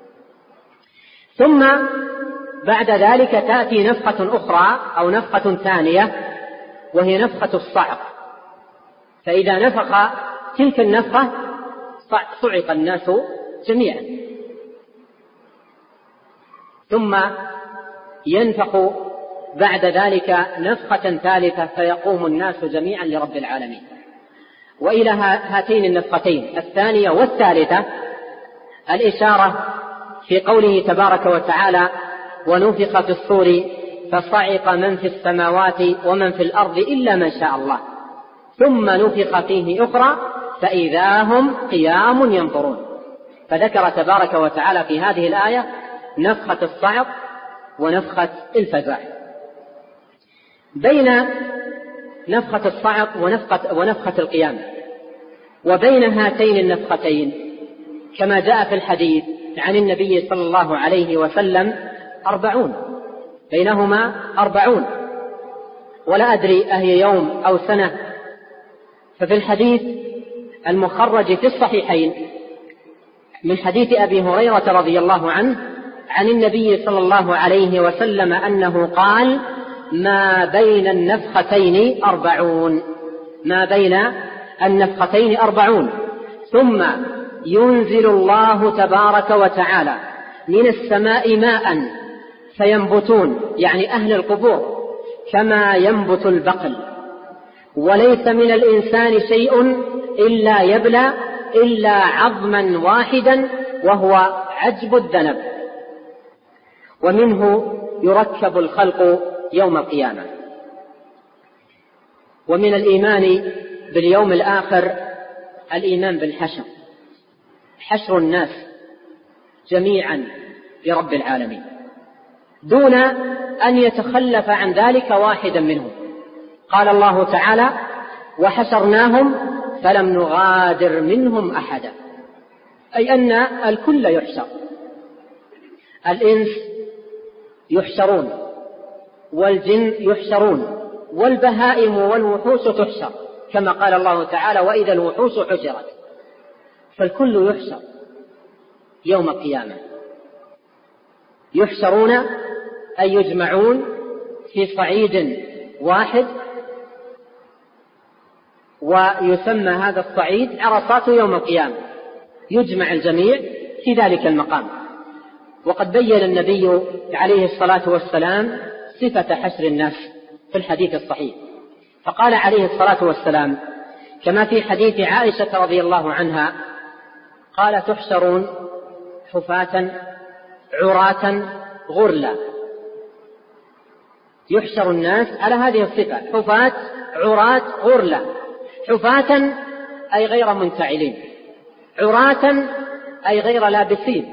ثم بعد ذلك تأتي نفخة أخرى أو نفخة ثانية وهي نفخة الصعق. فإذا نفخ تلك النفخة صعق الناس جميعا. ثم ينفخ بعد ذلك نفخة ثالثة فيقوم الناس جميعا لرب العالمين. وإلى هاتين النفختين الثانية والثالثة الإشارة في قوله تبارك وتعالى: ونفخ في الصور فصعق من في السماوات ومن في الأرض إلا من شاء الله ثم نفخ فيه أخرى فإذا هم قيام ينظرون. فذكر تبارك وتعالى في هذه الآية نفخة الصعق ونفخة الفزع. بين نفخة الصعق ونفخة القيامة وبين هاتين النفختين كما جاء في الحديث عن النبي صلى الله عليه وسلم 40، بينهما 40، ولا أدري أهي يوم أو سنة. ففي الحديث المخرج في الصحيحين من حديث أبي هريرة رضي الله عنه عن النبي صلى الله عليه وسلم أنه قال: ما بين النفختين 40، ما بين النفختين 40 ثم ينزل الله تبارك وتعالى من السماء ماء فينبتون، يعني أهل القبور، كما ينبت البقل، وليس من الإنسان شيء إلا يبلى إلا عظما واحدا وهو عجب الذنب، ومنه يركب الخلق يوم القيامة. ومن الإيمان باليوم الآخر الإيمان بالحشر، حشر الناس جميعا لرب العالمين دون أن يتخلف عن ذلك واحدا منهم. قال الله تعالى: وحشرناهم فلم نغادر منهم أحدا، أي أن الكل يحشر، الإنس يحشرون والجن يحشرون والبهائم والوحوش تحشر، كما قال الله تعالى: وإذا الوحوش حشرت. فالكل يحشر يوم القيامة، يحشرون أي يجمعون في صعيد واحد، ويسمى هذا الصعيد عرصات يوم القيامة، يجمع الجميع في ذلك المقام. وقد بين النبي عليه الصلاة والسلام صفة حشر الناس في الحديث الصحيح، فقال عليه الصلاة والسلام كما في حديث عائشة رضي الله عنها قال: تحشرون حفاة عراة غرلا. يحشر الناس على هذه الصفة: حفاة عراة غرلا. حفاة أي غير منتعلين، عراة أي غير لابسين،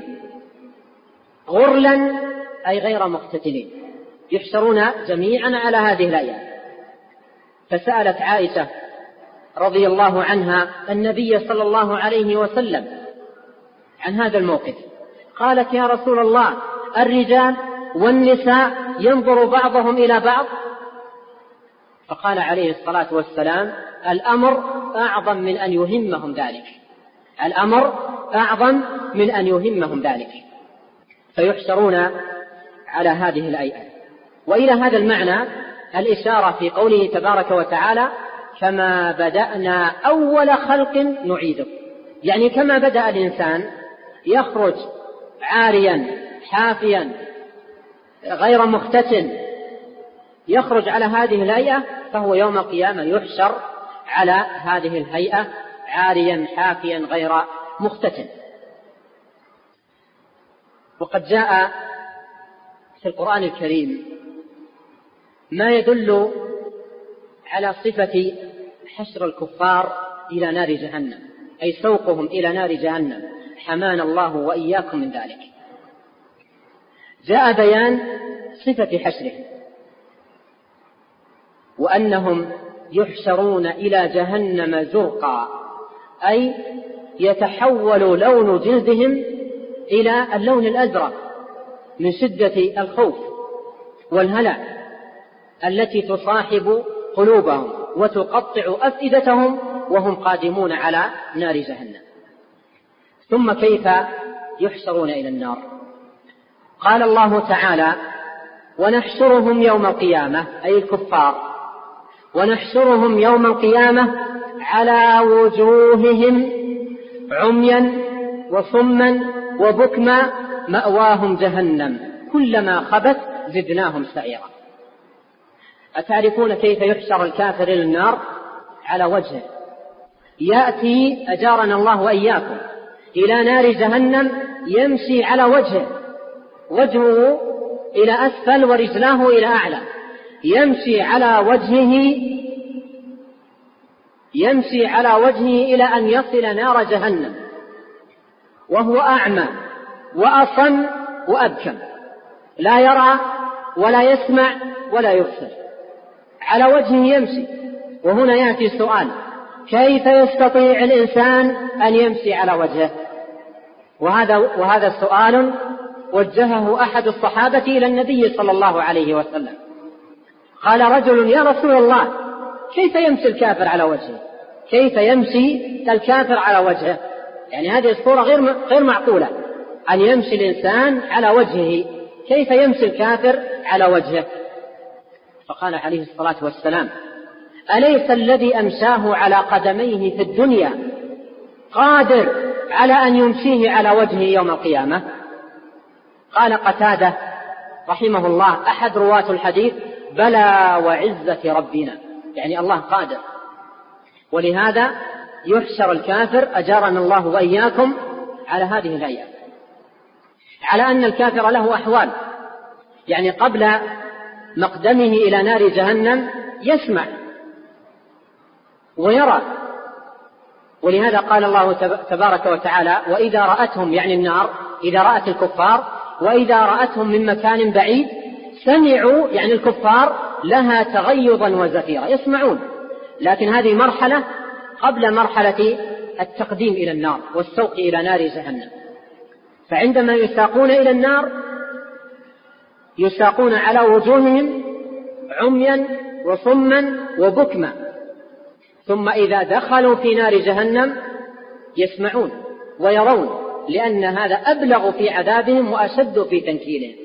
غرلا أي غير مختتنين، يحشرون جميعا على هذه الآيات. فسألت عائشة رضي الله عنها النبي صلى الله عليه وسلم عن هذا الموقف، قالت: يا رسول الله، الرجال والنساء ينظر بعضهم إلى بعض؟ فقال عليه الصلاة والسلام: الأمر أعظم من أن يهمهم ذلك، الأمر أعظم من أن يهمهم ذلك. فيحشرون على هذه الآيات. وإلى هذا المعنى الإشارة في قوله تبارك وتعالى: كما بدأنا أول خلق نعيده، يعني كما بدأ الإنسان يخرج عاريا حافيا غير مختتن، يخرج على هذه الهيئة، فهو يوم القيامة يحشر على هذه الهيئة عاريا حافيا غير مختتن. وقد جاء في القرآن الكريم ما يدل على صفة حشر الكفار إلى نار جهنم، أي سوقهم إلى نار جهنم، حمانا الله وإياكم من ذلك. جاء بيان صفة حشرهم، وأنهم يحشرون إلى جهنم زرقا، أي يتحول لون جلدهم إلى اللون الأزرق من شدة الخوف والهلع التي تصاحب قلوبهم وتقطع أفئدتهم وهم قادمون على نار جهنم. ثم كيف يحشرون إلى النار؟ قال الله تعالى: ونحشرهم يوم القيامة، أي الكفار، ونحشرهم يوم القيامة على وجوههم عميا وصما وبكما مأواهم جهنم كلما خبت زدناهم سعيرا. أتعرفون كيف يحشر الكافر إلى النار؟ على وجهه، يأتي أجارنا الله وإياكم إلى نار جهنم يمشي على وجهه، وجهه إلى أسفل ورجلاه إلى أعلى، يمشي على وجهه إلى أن يصل نار جهنم وهو أعمى وأصم وأبكم، لا يرى ولا يسمع ولا يبصر، على وجهه يمشي. وهنا يأتي السؤال: كيف يستطيع الإنسان أن يمشي على وجهه؟ وهذا سؤال وجهه أحد الصحابة إلى النبي صلى الله عليه وسلم. قال رجل: يا رسول الله، كيف يمشي الكافر على وجهه؟ كيف يمشي الكافر على وجهه؟ يعني هذه الصورة غير معقولة، أن يمشي الإنسان على وجهه، كيف يمشي الكافر على وجهه؟ فقال عليه الصلاة والسلام: أليس الذي أمشاه على قدميه في الدنيا قادر على أن يمشيه على وجهه يوم القيامة؟ قال قتادة رحمه الله أحد رواة الحديث: بلى وعزة ربنا، يعني الله قادر. ولهذا يحشر الكافر أجارنا الله وإياكم على هذه الهيئة، على أن الكافر له أحوال، يعني قبل مقدمه إلى نار جهنم يسمع ويرى. ولهذا قال الله تبارك وتعالى: وإذا رأتهم، يعني النار، إذا رأت الكفار، وإذا رأتهم من مكان بعيد سمعوا، يعني الكفار، لها تغيظا وزفيرا، يسمعون. لكن هذه مرحلة قبل مرحلة التقديم إلى النار والسوق إلى نار جهنم. فعندما يساقون إلى النار يساقون على وجوههم عميا وصما وبكما، ثم إذا دخلوا في نار جهنم يسمعون ويرون، لأن هذا أبلغ في عذابهم وأشد في تنكيلهم.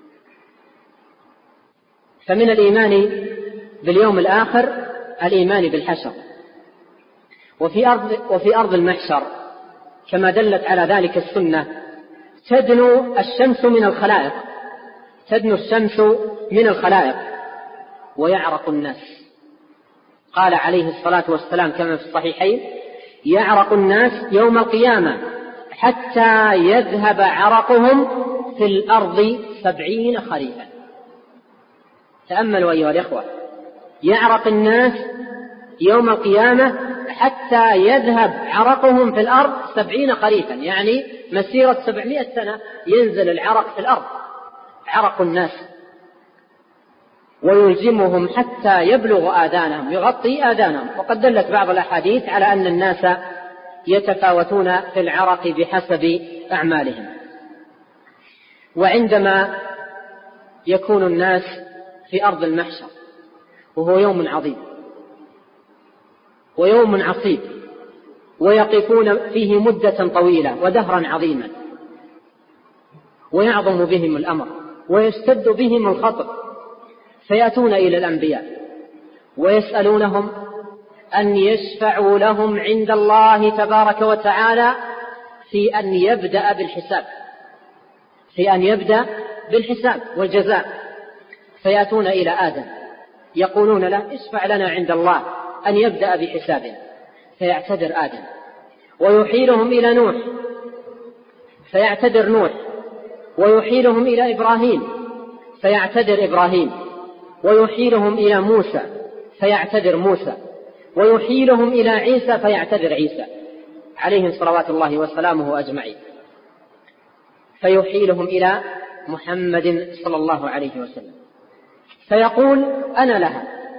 فمن الإيمان باليوم الآخر الإيمان بالحشر. وفي أرض المحشر كما دلت على ذلك السنة تدنو الشمس من الخلائق ويعرق الناس. قال عليه الصلاة والسلام كما في الصحيحين: يعرق الناس يوم القيامة حتى يذهب عرقهم في الأرض 70 خريفا. تأملوا أيها الإخوة، يعرق الناس يوم القيامة حتى يذهب عرقهم في الأرض 70 خريفا، يعني مسيرة 700 سنة ينزل العرق في الأرض، عرق الناس، ويلزمهم حتى يبلغ آذانهم، يغطي آذانهم. وقد دلت بعض الأحاديث على أن الناس يتفاوتون في العرق بحسب أعمالهم. وعندما يكون الناس في أرض المحشر وهو يوم عظيم ويوم عصيب، ويقفون فيه مدة طويلة ودهرا عظيما، ويعظم بهم الأمر ويشتد بهم الخطر، فيأتون إلى الأنبياء ويسألونهم أن يشفعوا لهم عند الله تبارك وتعالى في أن يبدأ بالحساب والجزاء. فيأتون إلى آدم يقولون له: اشفع لنا عند الله أن يبدأ بحسابنا. فيعتذر آدم، ويحيلهم إلى نوح فيعتذر نوح، ويحيلهم إلى إبراهيم فيعتذر إبراهيم، ويحيلهم إلى موسى فيعتذر موسى، ويحيلهم إلى عيسى فيعتذر عيسى عليهم صلوات الله وسلامه أجمعين، فيحيلهم إلى محمد صلى الله عليه وسلم فيقول: أنا لها.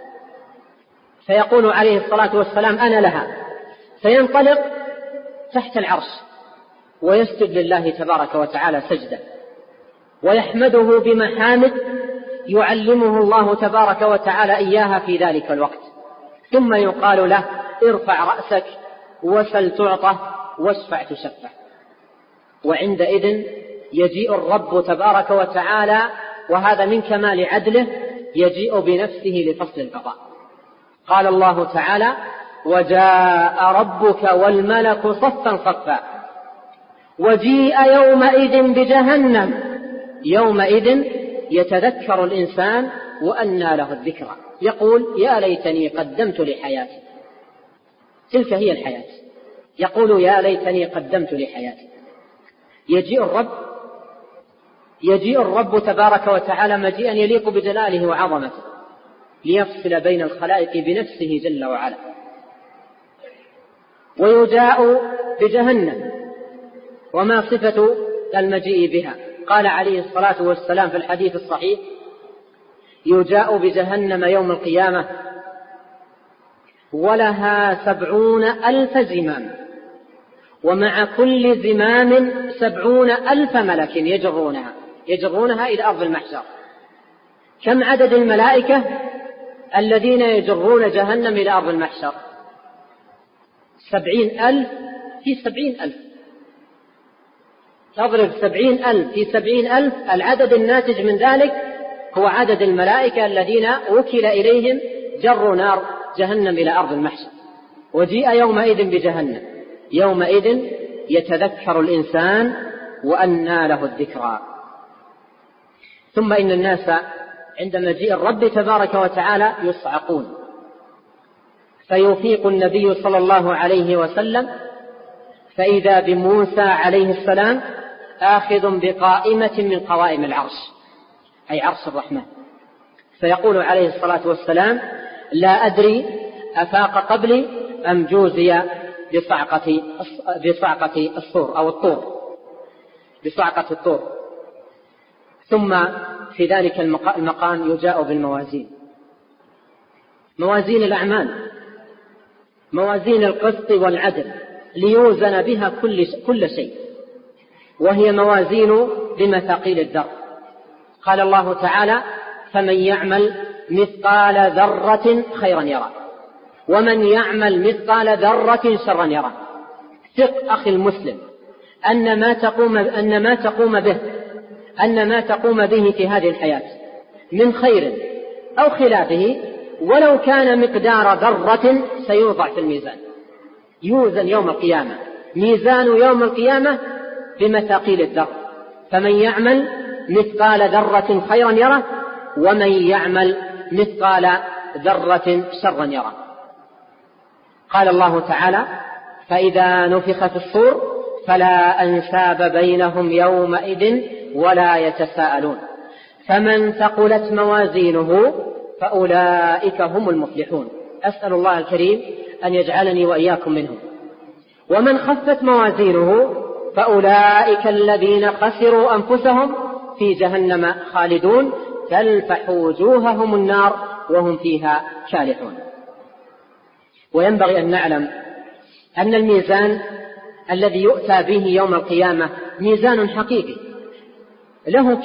فيقول عليه الصلاة والسلام: أنا لها. فينطلق تحت العرش ويسجد لله تبارك وتعالى سجدة، ويحمده بمحامد يعلمه الله تبارك وتعالى إياها في ذلك الوقت. ثم يقال له: ارفع رأسك وسل تعطى واشفع تشفع. وعندئذ يجيء الرب تبارك وتعالى، وهذا من كمال عدله، يجيء بنفسه لفصل القضاء. قال الله تعالى: وجاء ربك والملك صفا صفا وجيء يومئذ بجهنم يومئذ يتذكر الإنسان وأنى له الذكرى، يقول: يا ليتني قدمت لحياتي. تلك هي الحياة، يقول: يا ليتني قدمت لحياتي. يجيء الرب تبارك وتعالى مجيئا يليق بجلاله وعظمته، ليفصل بين الخلائق بنفسه جل وعلا. ويجاء بجهنم، وما صفة المجيء بها؟ قال عليه الصلاة والسلام في الحديث الصحيح: يجاء بجهنم يوم القيامة ولها 70,000 زمام، ومع كل زمام 70,000 ملك يجرونها إلى أرض المحشر. كم عدد الملائكة الذين يجرون جهنم إلى أرض المحشر؟ 70,000 في 70,000. تضرب 70,000 في 70,000، العدد الناتج من ذلك هو عدد الملائكة الذين وكل إليهم جروا نار جهنم إلى أرض المحشر. وجيء يومئذ بجهنم يومئذ يتذكر الإنسان وأنى له الذكرى. ثم إن الناس عند مجيء الرب تبارك وتعالى يصعقون، فيفيق النبي صلى الله عليه وسلم فإذا بموسى عليه السلام آخذ بقائمة من قوائم العرش، أي عرش الرحمن، فيقول عليه الصلاة والسلام: لا أدري أفاق قبلي أم جوزي بصعقة الصور أو الطور، بصعقة الطور. ثم في ذلك المقام يجاء بالموازين، موازين الأعمال، موازين القسط والعدل، ليوزن بها كل شيء، وهي موازين بمثاقيل الذر. قال الله تعالى: فمن يعمل مثقال ذرة خيرا يره ومن يعمل مثقال ذرة شرا يره. ثق أخي المسلم أن ما تقوم به في هذه الحياة من خير أو خلافه ولو كان مقدار ذرة سيوضع في الميزان، يوزن يوم القيامة، ميزان يوم القيامة بمثاقيل الذر، فمن يعمل مثقال ذرة خيرا يره ومن يعمل مثقال ذرة شرا يره. قال الله تعالى: فإذا نفخ في الصور فلا أنساب بينهم يومئذ ولا يتساءلون فمن ثقلت موازينه فأولئك هم المفلحون. أسأل الله الكريم أن يجعلني وإياكم منهم. ومن خفت موازينه فأولئك الذين خسروا أنفسهم في جهنم خالدون تلفح وجوههم النار وهم فيها كالحون. وينبغي أن نعلم أن الميزان الذي يؤتى به يوم القيامة ميزان حقيقي له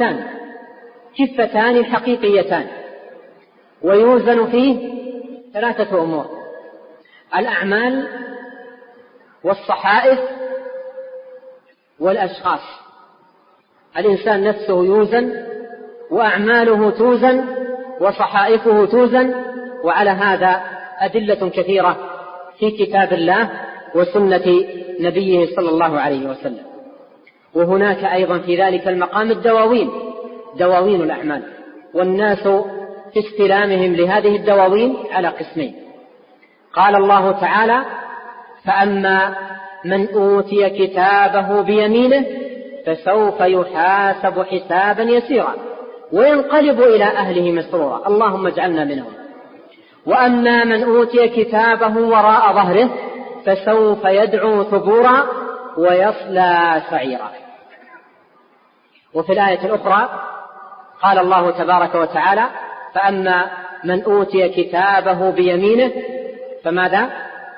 كفتان حقيقيتان، ويوزن فيه 3 أمور: الأعمال والصحائف والأشخاص. الإنسان نفسه يوزن وأعماله توزن وصحائفه توزن، وعلى هذا أدلة كثيرة في كتاب الله وسنة نبيه صلى الله عليه وسلم. وهناك أيضا في ذلك المقام دواوين الأعمال، والناس في استلامهم لهذه الدواوين على قسمين. قال الله تعالى: فأما من أوتي كتابه بيمينه فسوف يحاسب حسابا يسيرا وينقلب إلى أهله مسرورا، اللهم اجعلنا منهم. وأما من أوتي كتابه وراء ظهره فسوف يدعو ثبورا ويصلى سعيرا. وفي الآية الأخرى قال الله تبارك وتعالى: فأما من أوتي كتابه بيمينه فماذا؟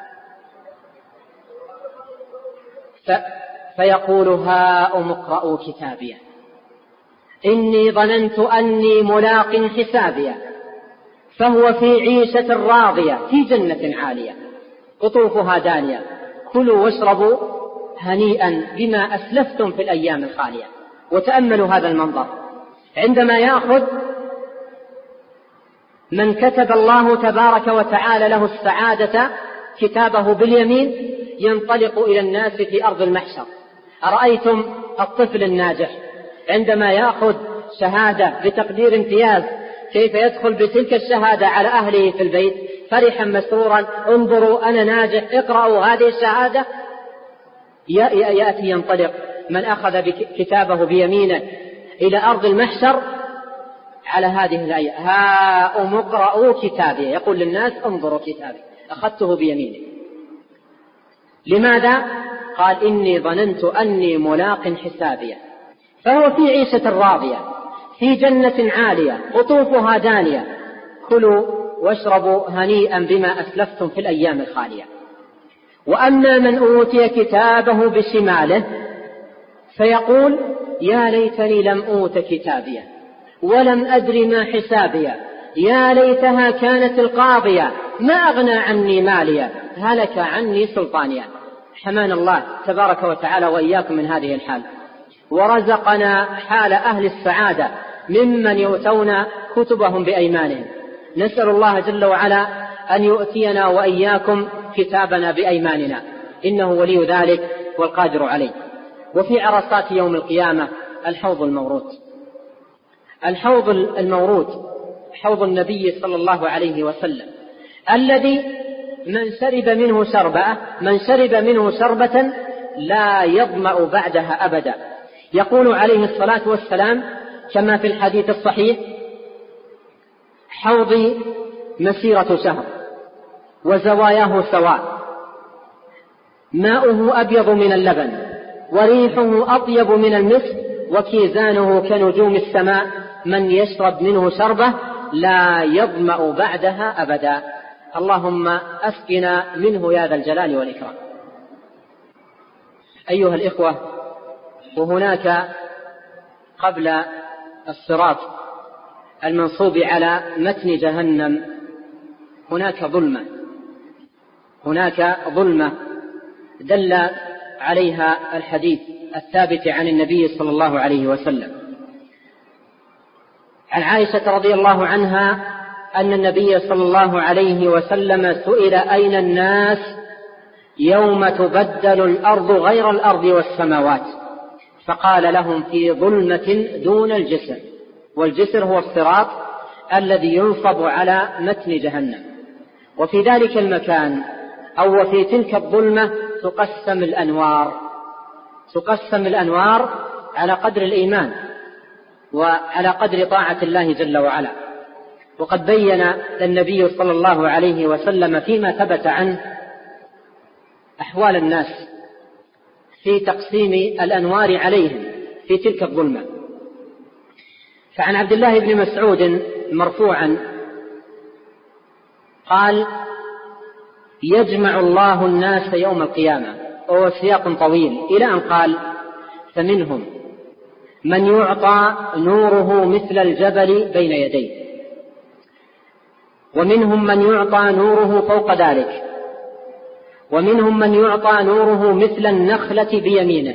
فيقول: هاؤم اقرءوا كتابيه إني ظننت أني ملاق حسابيه فهو في عيشة راضية في جنة عالية قطوفها دانية كلوا واشربوا هنيئا بما أسلفتم في الأيام الخالية. وتأملوا هذا المنظر عندما يأخذ من كتب الله تبارك وتعالى له السعادة كتابه باليمين ينطلق إلى الناس في أرض المحشر. أرأيتم الطفل الناجح عندما يأخذ شهادة بتقدير امتياز كيف يدخل بتلك الشهادة على أهله في البيت فرحا مسرورا: انظروا أنا ناجح، اقرأوا هذه الشهادة. يأتي ينطلق من أخذ كتابه بيمينه إلى أرض المحشر على هذه الآية: هاؤم اقرءوا كتابي، يقول للناس: انظروا كتابي، أخذته بيمينه. لماذا؟ قال: إني ظننت أني ملاق حسابي فهو في عيشة راضية في جنة عالية قطوفها دانية كلوا واشربوا هنيئا بما أسلفتم في الأيام الخالية. وأما من أوتي كتابه بشماله فيقول: يا ليتني لم أوت كتابيه ولم أدر ما حسابيه يا ليتها كانت القاضية ما أغنى عني مالية هلك عني سلطانيا. حمان الله تبارك وتعالى وإياكم من هذه الحال، ورزقنا حال أهل السعادة ممن يؤتون كتبهم بأيمانهم. نسأل الله جل وعلا أن يؤتينا وإياكم كتابنا بأيماننا، إنه ولي ذلك والقادر عليه. وفي عرصات يوم القيامة الحوض المورود حوض النبي صلى الله عليه وسلم، الذي من شرب منه شربة لا يظمأ بعدها أبدا. يقول عليه الصلاة والسلام كما في الحديث الصحيح: حوضي مسيرة شهر وزواياه سواء، ماؤه أبيض من اللبن وريحه أطيب من المسك وكيزانه كنجوم السماء، من يشرب منه شربة لا يظمأ بعدها أبدا. اللهم أسقنا منه يا ذا الجلال والإكرام. أيها الإخوة، وهناك قبل الصراط المنصوب على متن جهنم هناك ظلمة دل عليها الحديث الثابت عن النبي صلى الله عليه وسلم. عن عائشة رضي الله عنها أن النبي صلى الله عليه وسلم سئل: أين الناس يوم تبدل الأرض غير الأرض والسماوات؟ فقال لهم: في ظلمة دون الجسر، والجسر هو الصراط الذي ينصب على متن جهنم. وفي ذلك المكان أو في تلك الظلمة تقسم الأنوار على قدر الإيمان وعلى قدر طاعة الله جل وعلا. وقد بين النبي صلى الله عليه وسلم فيما ثبت عنه أحوال الناس في تقسيم الأنوار عليهم في تلك الظلمة. فعن عبد الله بن مسعود مرفوعا قال: يجمع الله الناس يوم القيامة، وهو سياق طويل إلى أن قال: فمنهم من يعطى نوره مثل الجبل بين يديه، ومنهم من يعطى نوره فوق ذلك، ومنهم من يعطى نوره مثل النخلة بيمينه،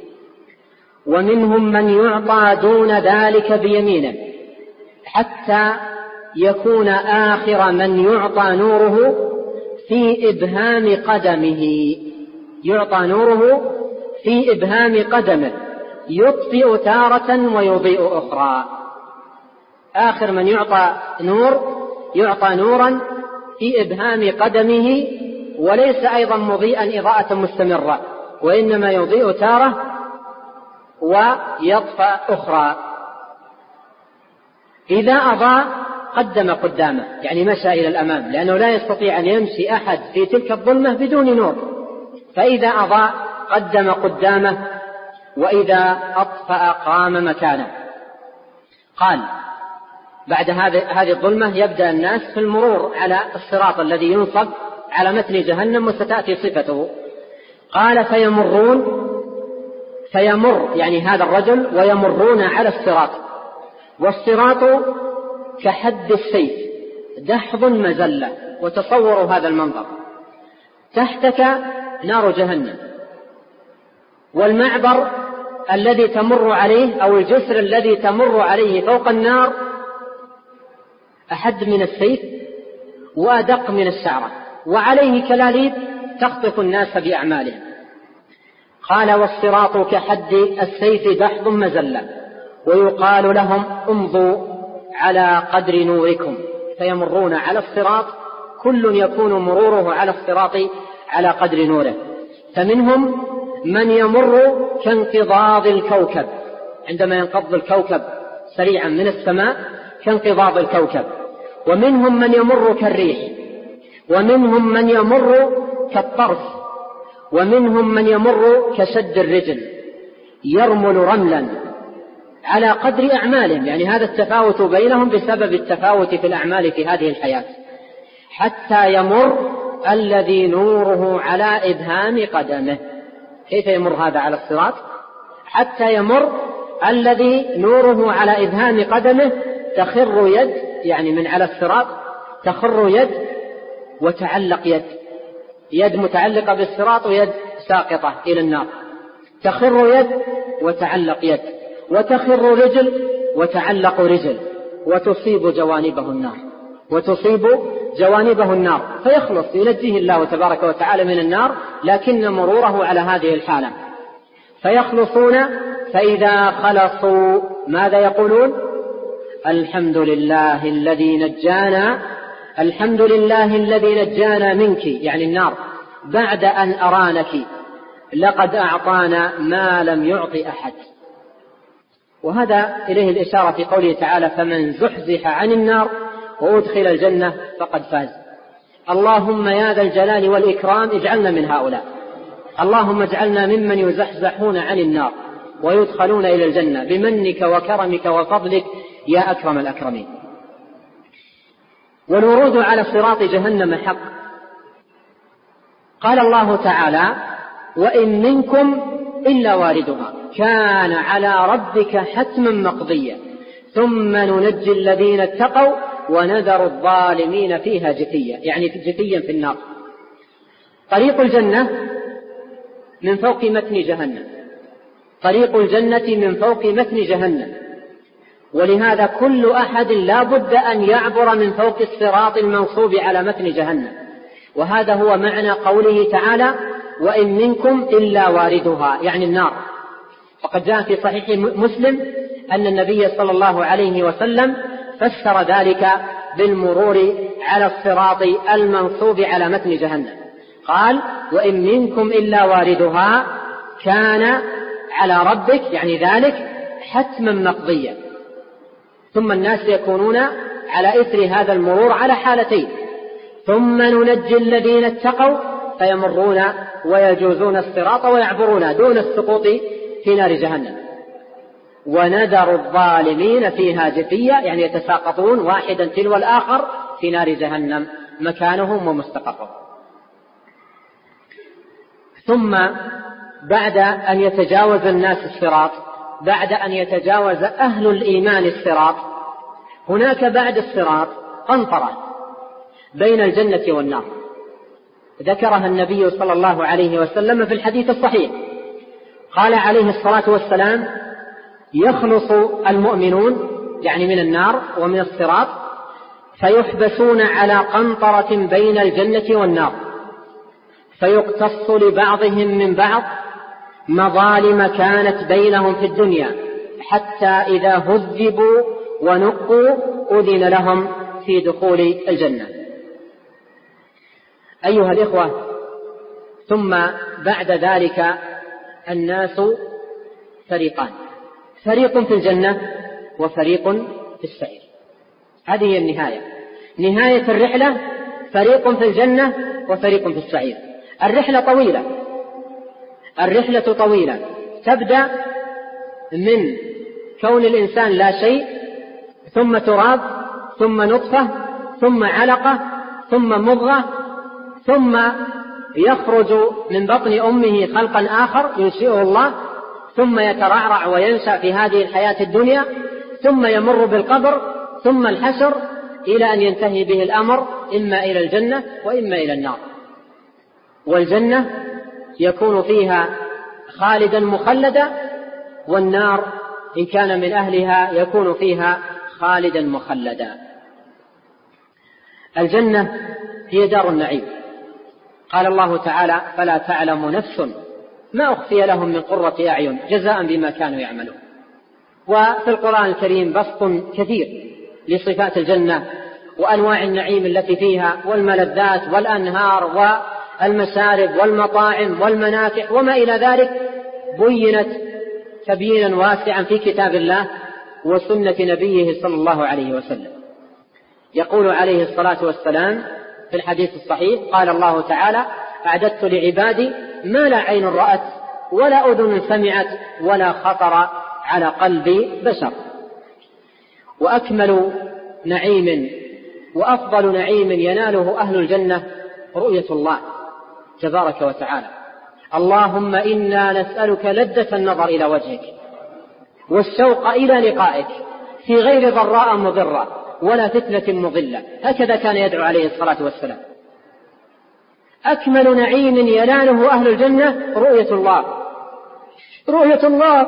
ومنهم من يعطى دون ذلك بيمينه، حتى يكون آخر من يعطى نوره في إبهام قدمه، يعطى نوره في إبهام قدمه، يطفئ تارة ويضيء أخرى. آخر من يعطى نورا في إبهام قدمه، وليس أيضا مضيئا إضاءة مستمرة، وإنما يضيء تارة ويطفأ أخرى. إذا أضاء قدامه، يعني مشى إلى الأمام، لأنه لا يستطيع أن يمشي أحد في تلك الظلمة بدون نور، فإذا أضاء قدامه، وإذا أطفأ قام مكانه. قال: بعد هذه الظلمة يبدأ الناس في المرور على الصراط الذي ينصب على متن جهنم، وستأتي صفته. قال: فيمر يعني هذا الرجل ويمرون على الصراط، والصراط كحد السيف دحض مزلة. وتصوروا هذا المنظر: تحتك نار جهنم، والمعبر الذي تمر عليه أو الجسر الذي تمر عليه فوق النار أحد من السيف وأدق من الشعرة، وعليه كلاليب تخطف الناس بأعمالهم. قال: والصراط كحد السيف دحض مزلة، ويقال لهم: امضوا على قدر نوركم، فيمرون على الصراط، كل يكون مروره على الصراط على قدر نوره. فمنهم من يمر كانقضاض الكوكب، عندما ينقض الكوكب سريعا من السماء كانقضاض الكوكب، ومنهم من يمر كالريح، ومنهم من يمر كالطرف، ومنهم من يمر كشد الرجل، يرمل رملا على قدر أعمالهم، يعني هذا التفاوت بينهم بسبب التفاوت في الأعمال في هذه الحياة، حتى يمر الذي نوره على إبهام قدمه. كيف يمر هذا على الصراط؟ حتى يمر الذي نوره على إبهام قدمه، تخر يد، يعني من على الصراط تخر يد وتعلق يد متعلقة بالصراط، ويد ساقطة إلى النار، تخر يد وتعلق يد، وتخر رجل وتعلق رجل، وتصيب جوانبه النار فيخلص، ينجيه الله تبارك وتعالى من النار، لكن مروره على هذه الحالة. فيخلصون، فإذا خلصوا ماذا يقولون؟ الحمد لله الذي نجانا منك، يعني النار، بعد أن أرانك، لقد أعطانا ما لم يعط أحد. وهذا إليه الإشارة في قوله تعالى: فمن زحزح عن النار وأدخل الجنة فقد فاز. اللهم يا ذا الجلال والإكرام اجعلنا من هؤلاء، اللهم اجعلنا ممن يزحزحون عن النار ويدخلون إلى الجنة بمنك وكرمك وفضلك يا أكرم الأكرمين. والورود على صراط جهنم حق. قال الله تعالى: وإن منكم إلا واردها كان على ربك حتما مقضيا ثم ننجي الذين اتقوا ونذر الظالمين فيها جثيا، يعني جثيا في النار. طريق الجنة من فوق متن جهنم، طريق الجنة من فوق متن جهنم، ولهذا كل أحد لا بد أن يعبر من فوق الصراط المنصوب على متن جهنم. وهذا هو معنى قوله تعالى: وإن منكم إلا واردها، يعني النار. فقد جاء في صحيح مسلم أن النبي صلى الله عليه وسلم فسر ذلك بالمرور على الصراط المنصوب على متن جهنم، قال: وإن منكم إلا واردها كان على ربك، يعني ذلك حتما مقضيا. ثم الناس يكونون على إثر هذا المرور على حالتين: ثم ننجي الذين اتقوا فيمرون ويجوزون الصراط ويعبرون دون السقوط في نار جهنم، ونذر الظالمين فيها جثيا، يعني يتساقطون واحدا تلو الآخر في نار جهنم مكانهم ومستقرهم. ثم بعد أن يتجاوز الناس الصراط، بعد أن يتجاوز أهل الإيمان الصراط، هناك بعد الصراط قنطرة بين الجنة والنار، ذكرها النبي صلى الله عليه وسلم في الحديث الصحيح. قال عليه الصلاة والسلام: يخلص المؤمنون، يعني من النار ومن الصراط، فيحبسون على قنطرة بين الجنة والنار، فيقتص لبعضهم من بعض مظالم كانت بينهم في الدنيا، حتى إذا هذبوا ونقوا أذن لهم في دخول الجنة. أيها الإخوة، ثم بعد ذلك الناس فريقان: فريق في الجنة وفريق في السعير. هذه هي النهاية، نهاية الرحلة: فريق في الجنة وفريق في السعير. الرحلة طويلة، الرحلة طويلة، تبدأ من كون الإنسان لا شيء، ثم تراب، ثم نطفة، ثم علقة، ثم مضغة، ثم يخرج من بطن أمه خلقا آخر ينشئه الله، ثم يترعرع وينشأ في هذه الحياة الدنيا، ثم يمر بالقبر، ثم الحشر، إلى أن ينتهي به الأمر إما إلى الجنة وإما إلى النار. والجنة يكون فيها خالدا مخلدا، والنار إن كان من أهلها يكون فيها خالدا مخلدا. الجنة هي دار النعيم. قال الله تعالى: فلا تعلم نفس ما أخفي لهم من قرة أعين جزاء بما كانوا يعملون. وفي القرآن الكريم بسط كثير لصفات الجنة وأنواع النعيم التي فيها، والملذات والأنهار والمشارب والمطاعم والمنافع وما إلى ذلك، بينت تبيينا واسعا في كتاب الله وسنة نبيه صلى الله عليه وسلم. يقول عليه الصلاة والسلام في الحديث الصحيح: قال الله تعالى: أعددت لعبادي ما لا عين رأت ولا أذن سمعت ولا خطر على قلب بشر. وأكمل نعيم وأفضل نعيم يناله أهل الجنة رؤية الله تبارك وتعالى. اللهم إنا نسألك لذة النظر إلى وجهك والشوق إلى لقائك في غير ضراء مضرة ولا فتنة مضلة. هكذا كان يدعو عليه الصلاة والسلام. أكمل نعيم يناله أهل الجنة رؤية الله، رؤية الله.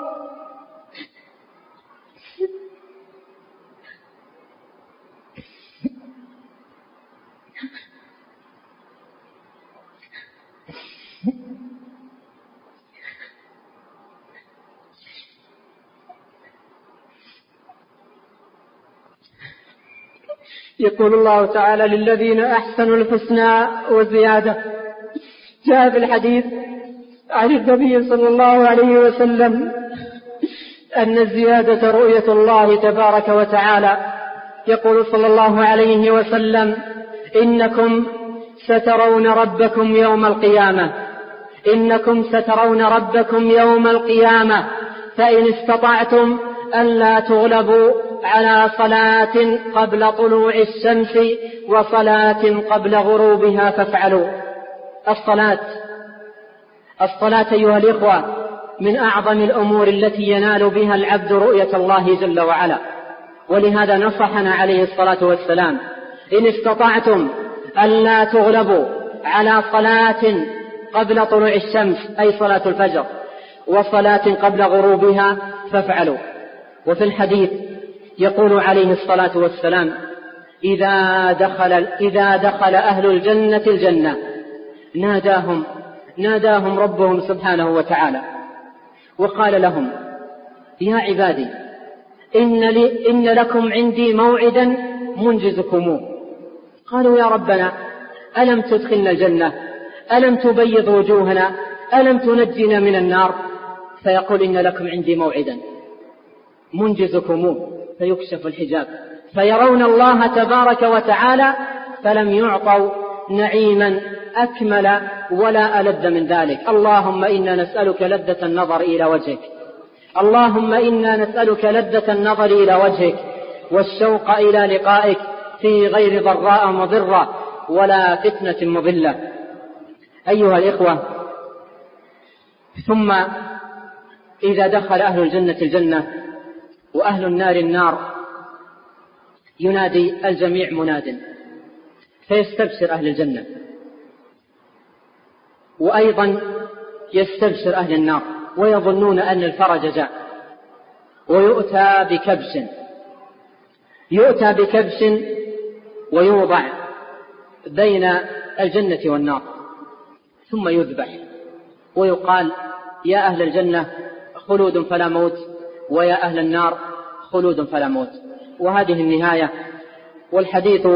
يقول الله تعالى: للذين أحسنوا الحسنى وزيادة. جاء في الحديث عن النبي صلى الله عليه وسلم أن الزيادة رؤية الله تبارك وتعالى. يقول صلى الله عليه وسلم: إنكم سترون ربكم يوم القيامة، إنكم سترون ربكم يوم القيامة، فإن استطعتم ألا تغلبوا على صلاة قبل طلوع الشمس وصلاة قبل غروبها فافعلوا. الصلاة أيها الإخوة من أعظم الأمور التي ينال بها العبد رؤية الله جل وعلا. ولهذا نصحنا عليه الصلاة والسلام: إن استطعتم ألا تغلبوا على صلاة قبل طلوع الشمس، أي صلاة الفجر، وصلاة قبل غروبها فافعلوا. وفي الحديث يقول عليه الصلاة والسلام: إذا دخل أهل الجنة الجنة ناداهم ربهم سبحانه وتعالى وقال لهم: يا عبادي إن لكم عندي موعدا منجزكموه. قالوا: يا ربنا ألم تدخلنا الجنة؟ ألم تبيض وجوهنا؟ ألم تنجنا من النار؟ فيقول: إن لكم عندي موعدا منجزكموه. فيكشف الحجاب فيرون الله تبارك وتعالى، فلم يعطوا نعيما أكمل ولا ألذ من ذلك. اللهم إنا نسألك لذة النظر إلى وجهك، اللهم إنا نسألك لذة النظر إلى وجهك والشوق إلى لقائك في غير ضراء مضرة ولا فتنة مضلة. أيها الإخوة، ثم إذا دخل أهل الجنة الجنة وأهل النار النار، ينادي الجميع مناد فيستبشر أهل الجنة، وأيضا يستبشر أهل النار ويظنون أن الفرج جاء، ويؤتى بكبش ويوضع بين الجنة والنار، ثم يذبح ويقال: يا أهل الجنة خلود فلا موت، ويا أهل النار خلود فلا موت. وهذه النهاية. والحديث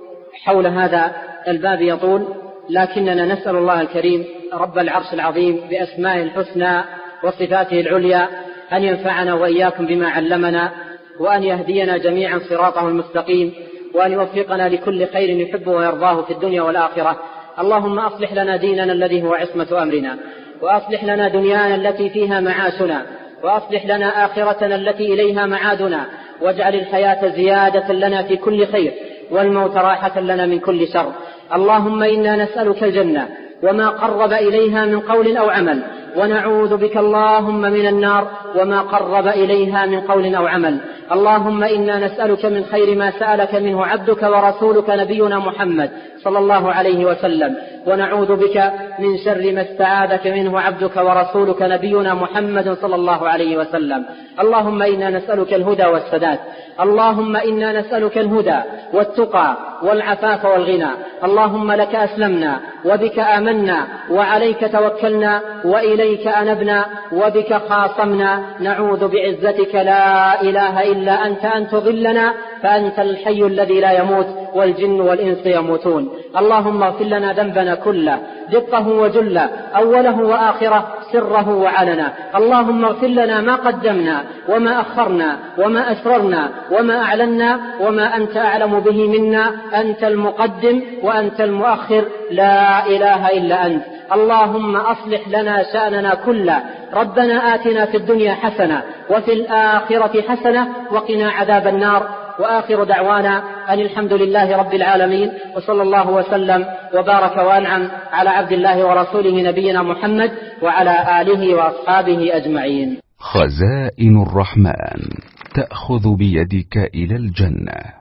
حول هذا الباب يطول، لكننا نسأل الله الكريم رب العرش العظيم بأسمائه الحسنى وصفاته العليا أن ينفعنا وإياكم بما علمنا، وأن يهدينا جميعا صراطه المستقيم، وأن يوفقنا لكل خير يحبه ويرضاه في الدنيا والآخرة. اللهم أصلح لنا ديننا الذي هو عصمة أمرنا، وأصلح لنا دنيانا التي فيها معاشنا، وأصلح لنا آخرتنا التي إليها معادنا، واجعل الحياة زيادة لنا في كل خير، والموت راحة لنا من كل شر. اللهم إنا نسألك الجنة وما قرب إليها من قول أو عمل، ونعوذ بك اللهم من النار وما قرب إليها من قول أو عمل. اللهم إنا نسألك من خير ما سألك منه عبدك ورسولك نبينا محمد صلى الله عليه وسلم، ونعوذ بك من شر ما استعاذك منه عبدك ورسولك نبينا محمد صلى الله عليه وسلم. اللهم إنا نسألك الهدى والسداد، اللهم إنا نسألك الهدى والتقى والعفاف والغنى. اللهم لك أسلمنا وبك آمنا وعليك توكلنا وإليك أنبنا وبك خاصمنا، نعوذ بعزتك لا إله إلا أنت أن تضلنا، فأنت الحي الذي لا يموت والجن والإنس يموتون. اللهم اغفر لنا ذنبنا كله، دقه وجله، أوله وآخره، سره وعلنا. اللهم اغفر لنا ما قدمنا وما أخرنا وما أسررنا وما أعلنا وما أنت أعلم به منا، أنت المقدم وأنت المؤخر، لا إله إلا أنت. اللهم أصلح لنا شأننا كله. ربنا آتنا في الدنيا حسنة وفي الآخرة حسنة وقنا عذاب النار. وآخر دعوانا أن الحمد لله رب العالمين، وصلى الله وسلم وبارك وأنعم على عبد الله ورسوله نبينا محمد وعلى آله وأصحابه أجمعين. خزائن الرحمن تأخذ بيدك إلى الجنة.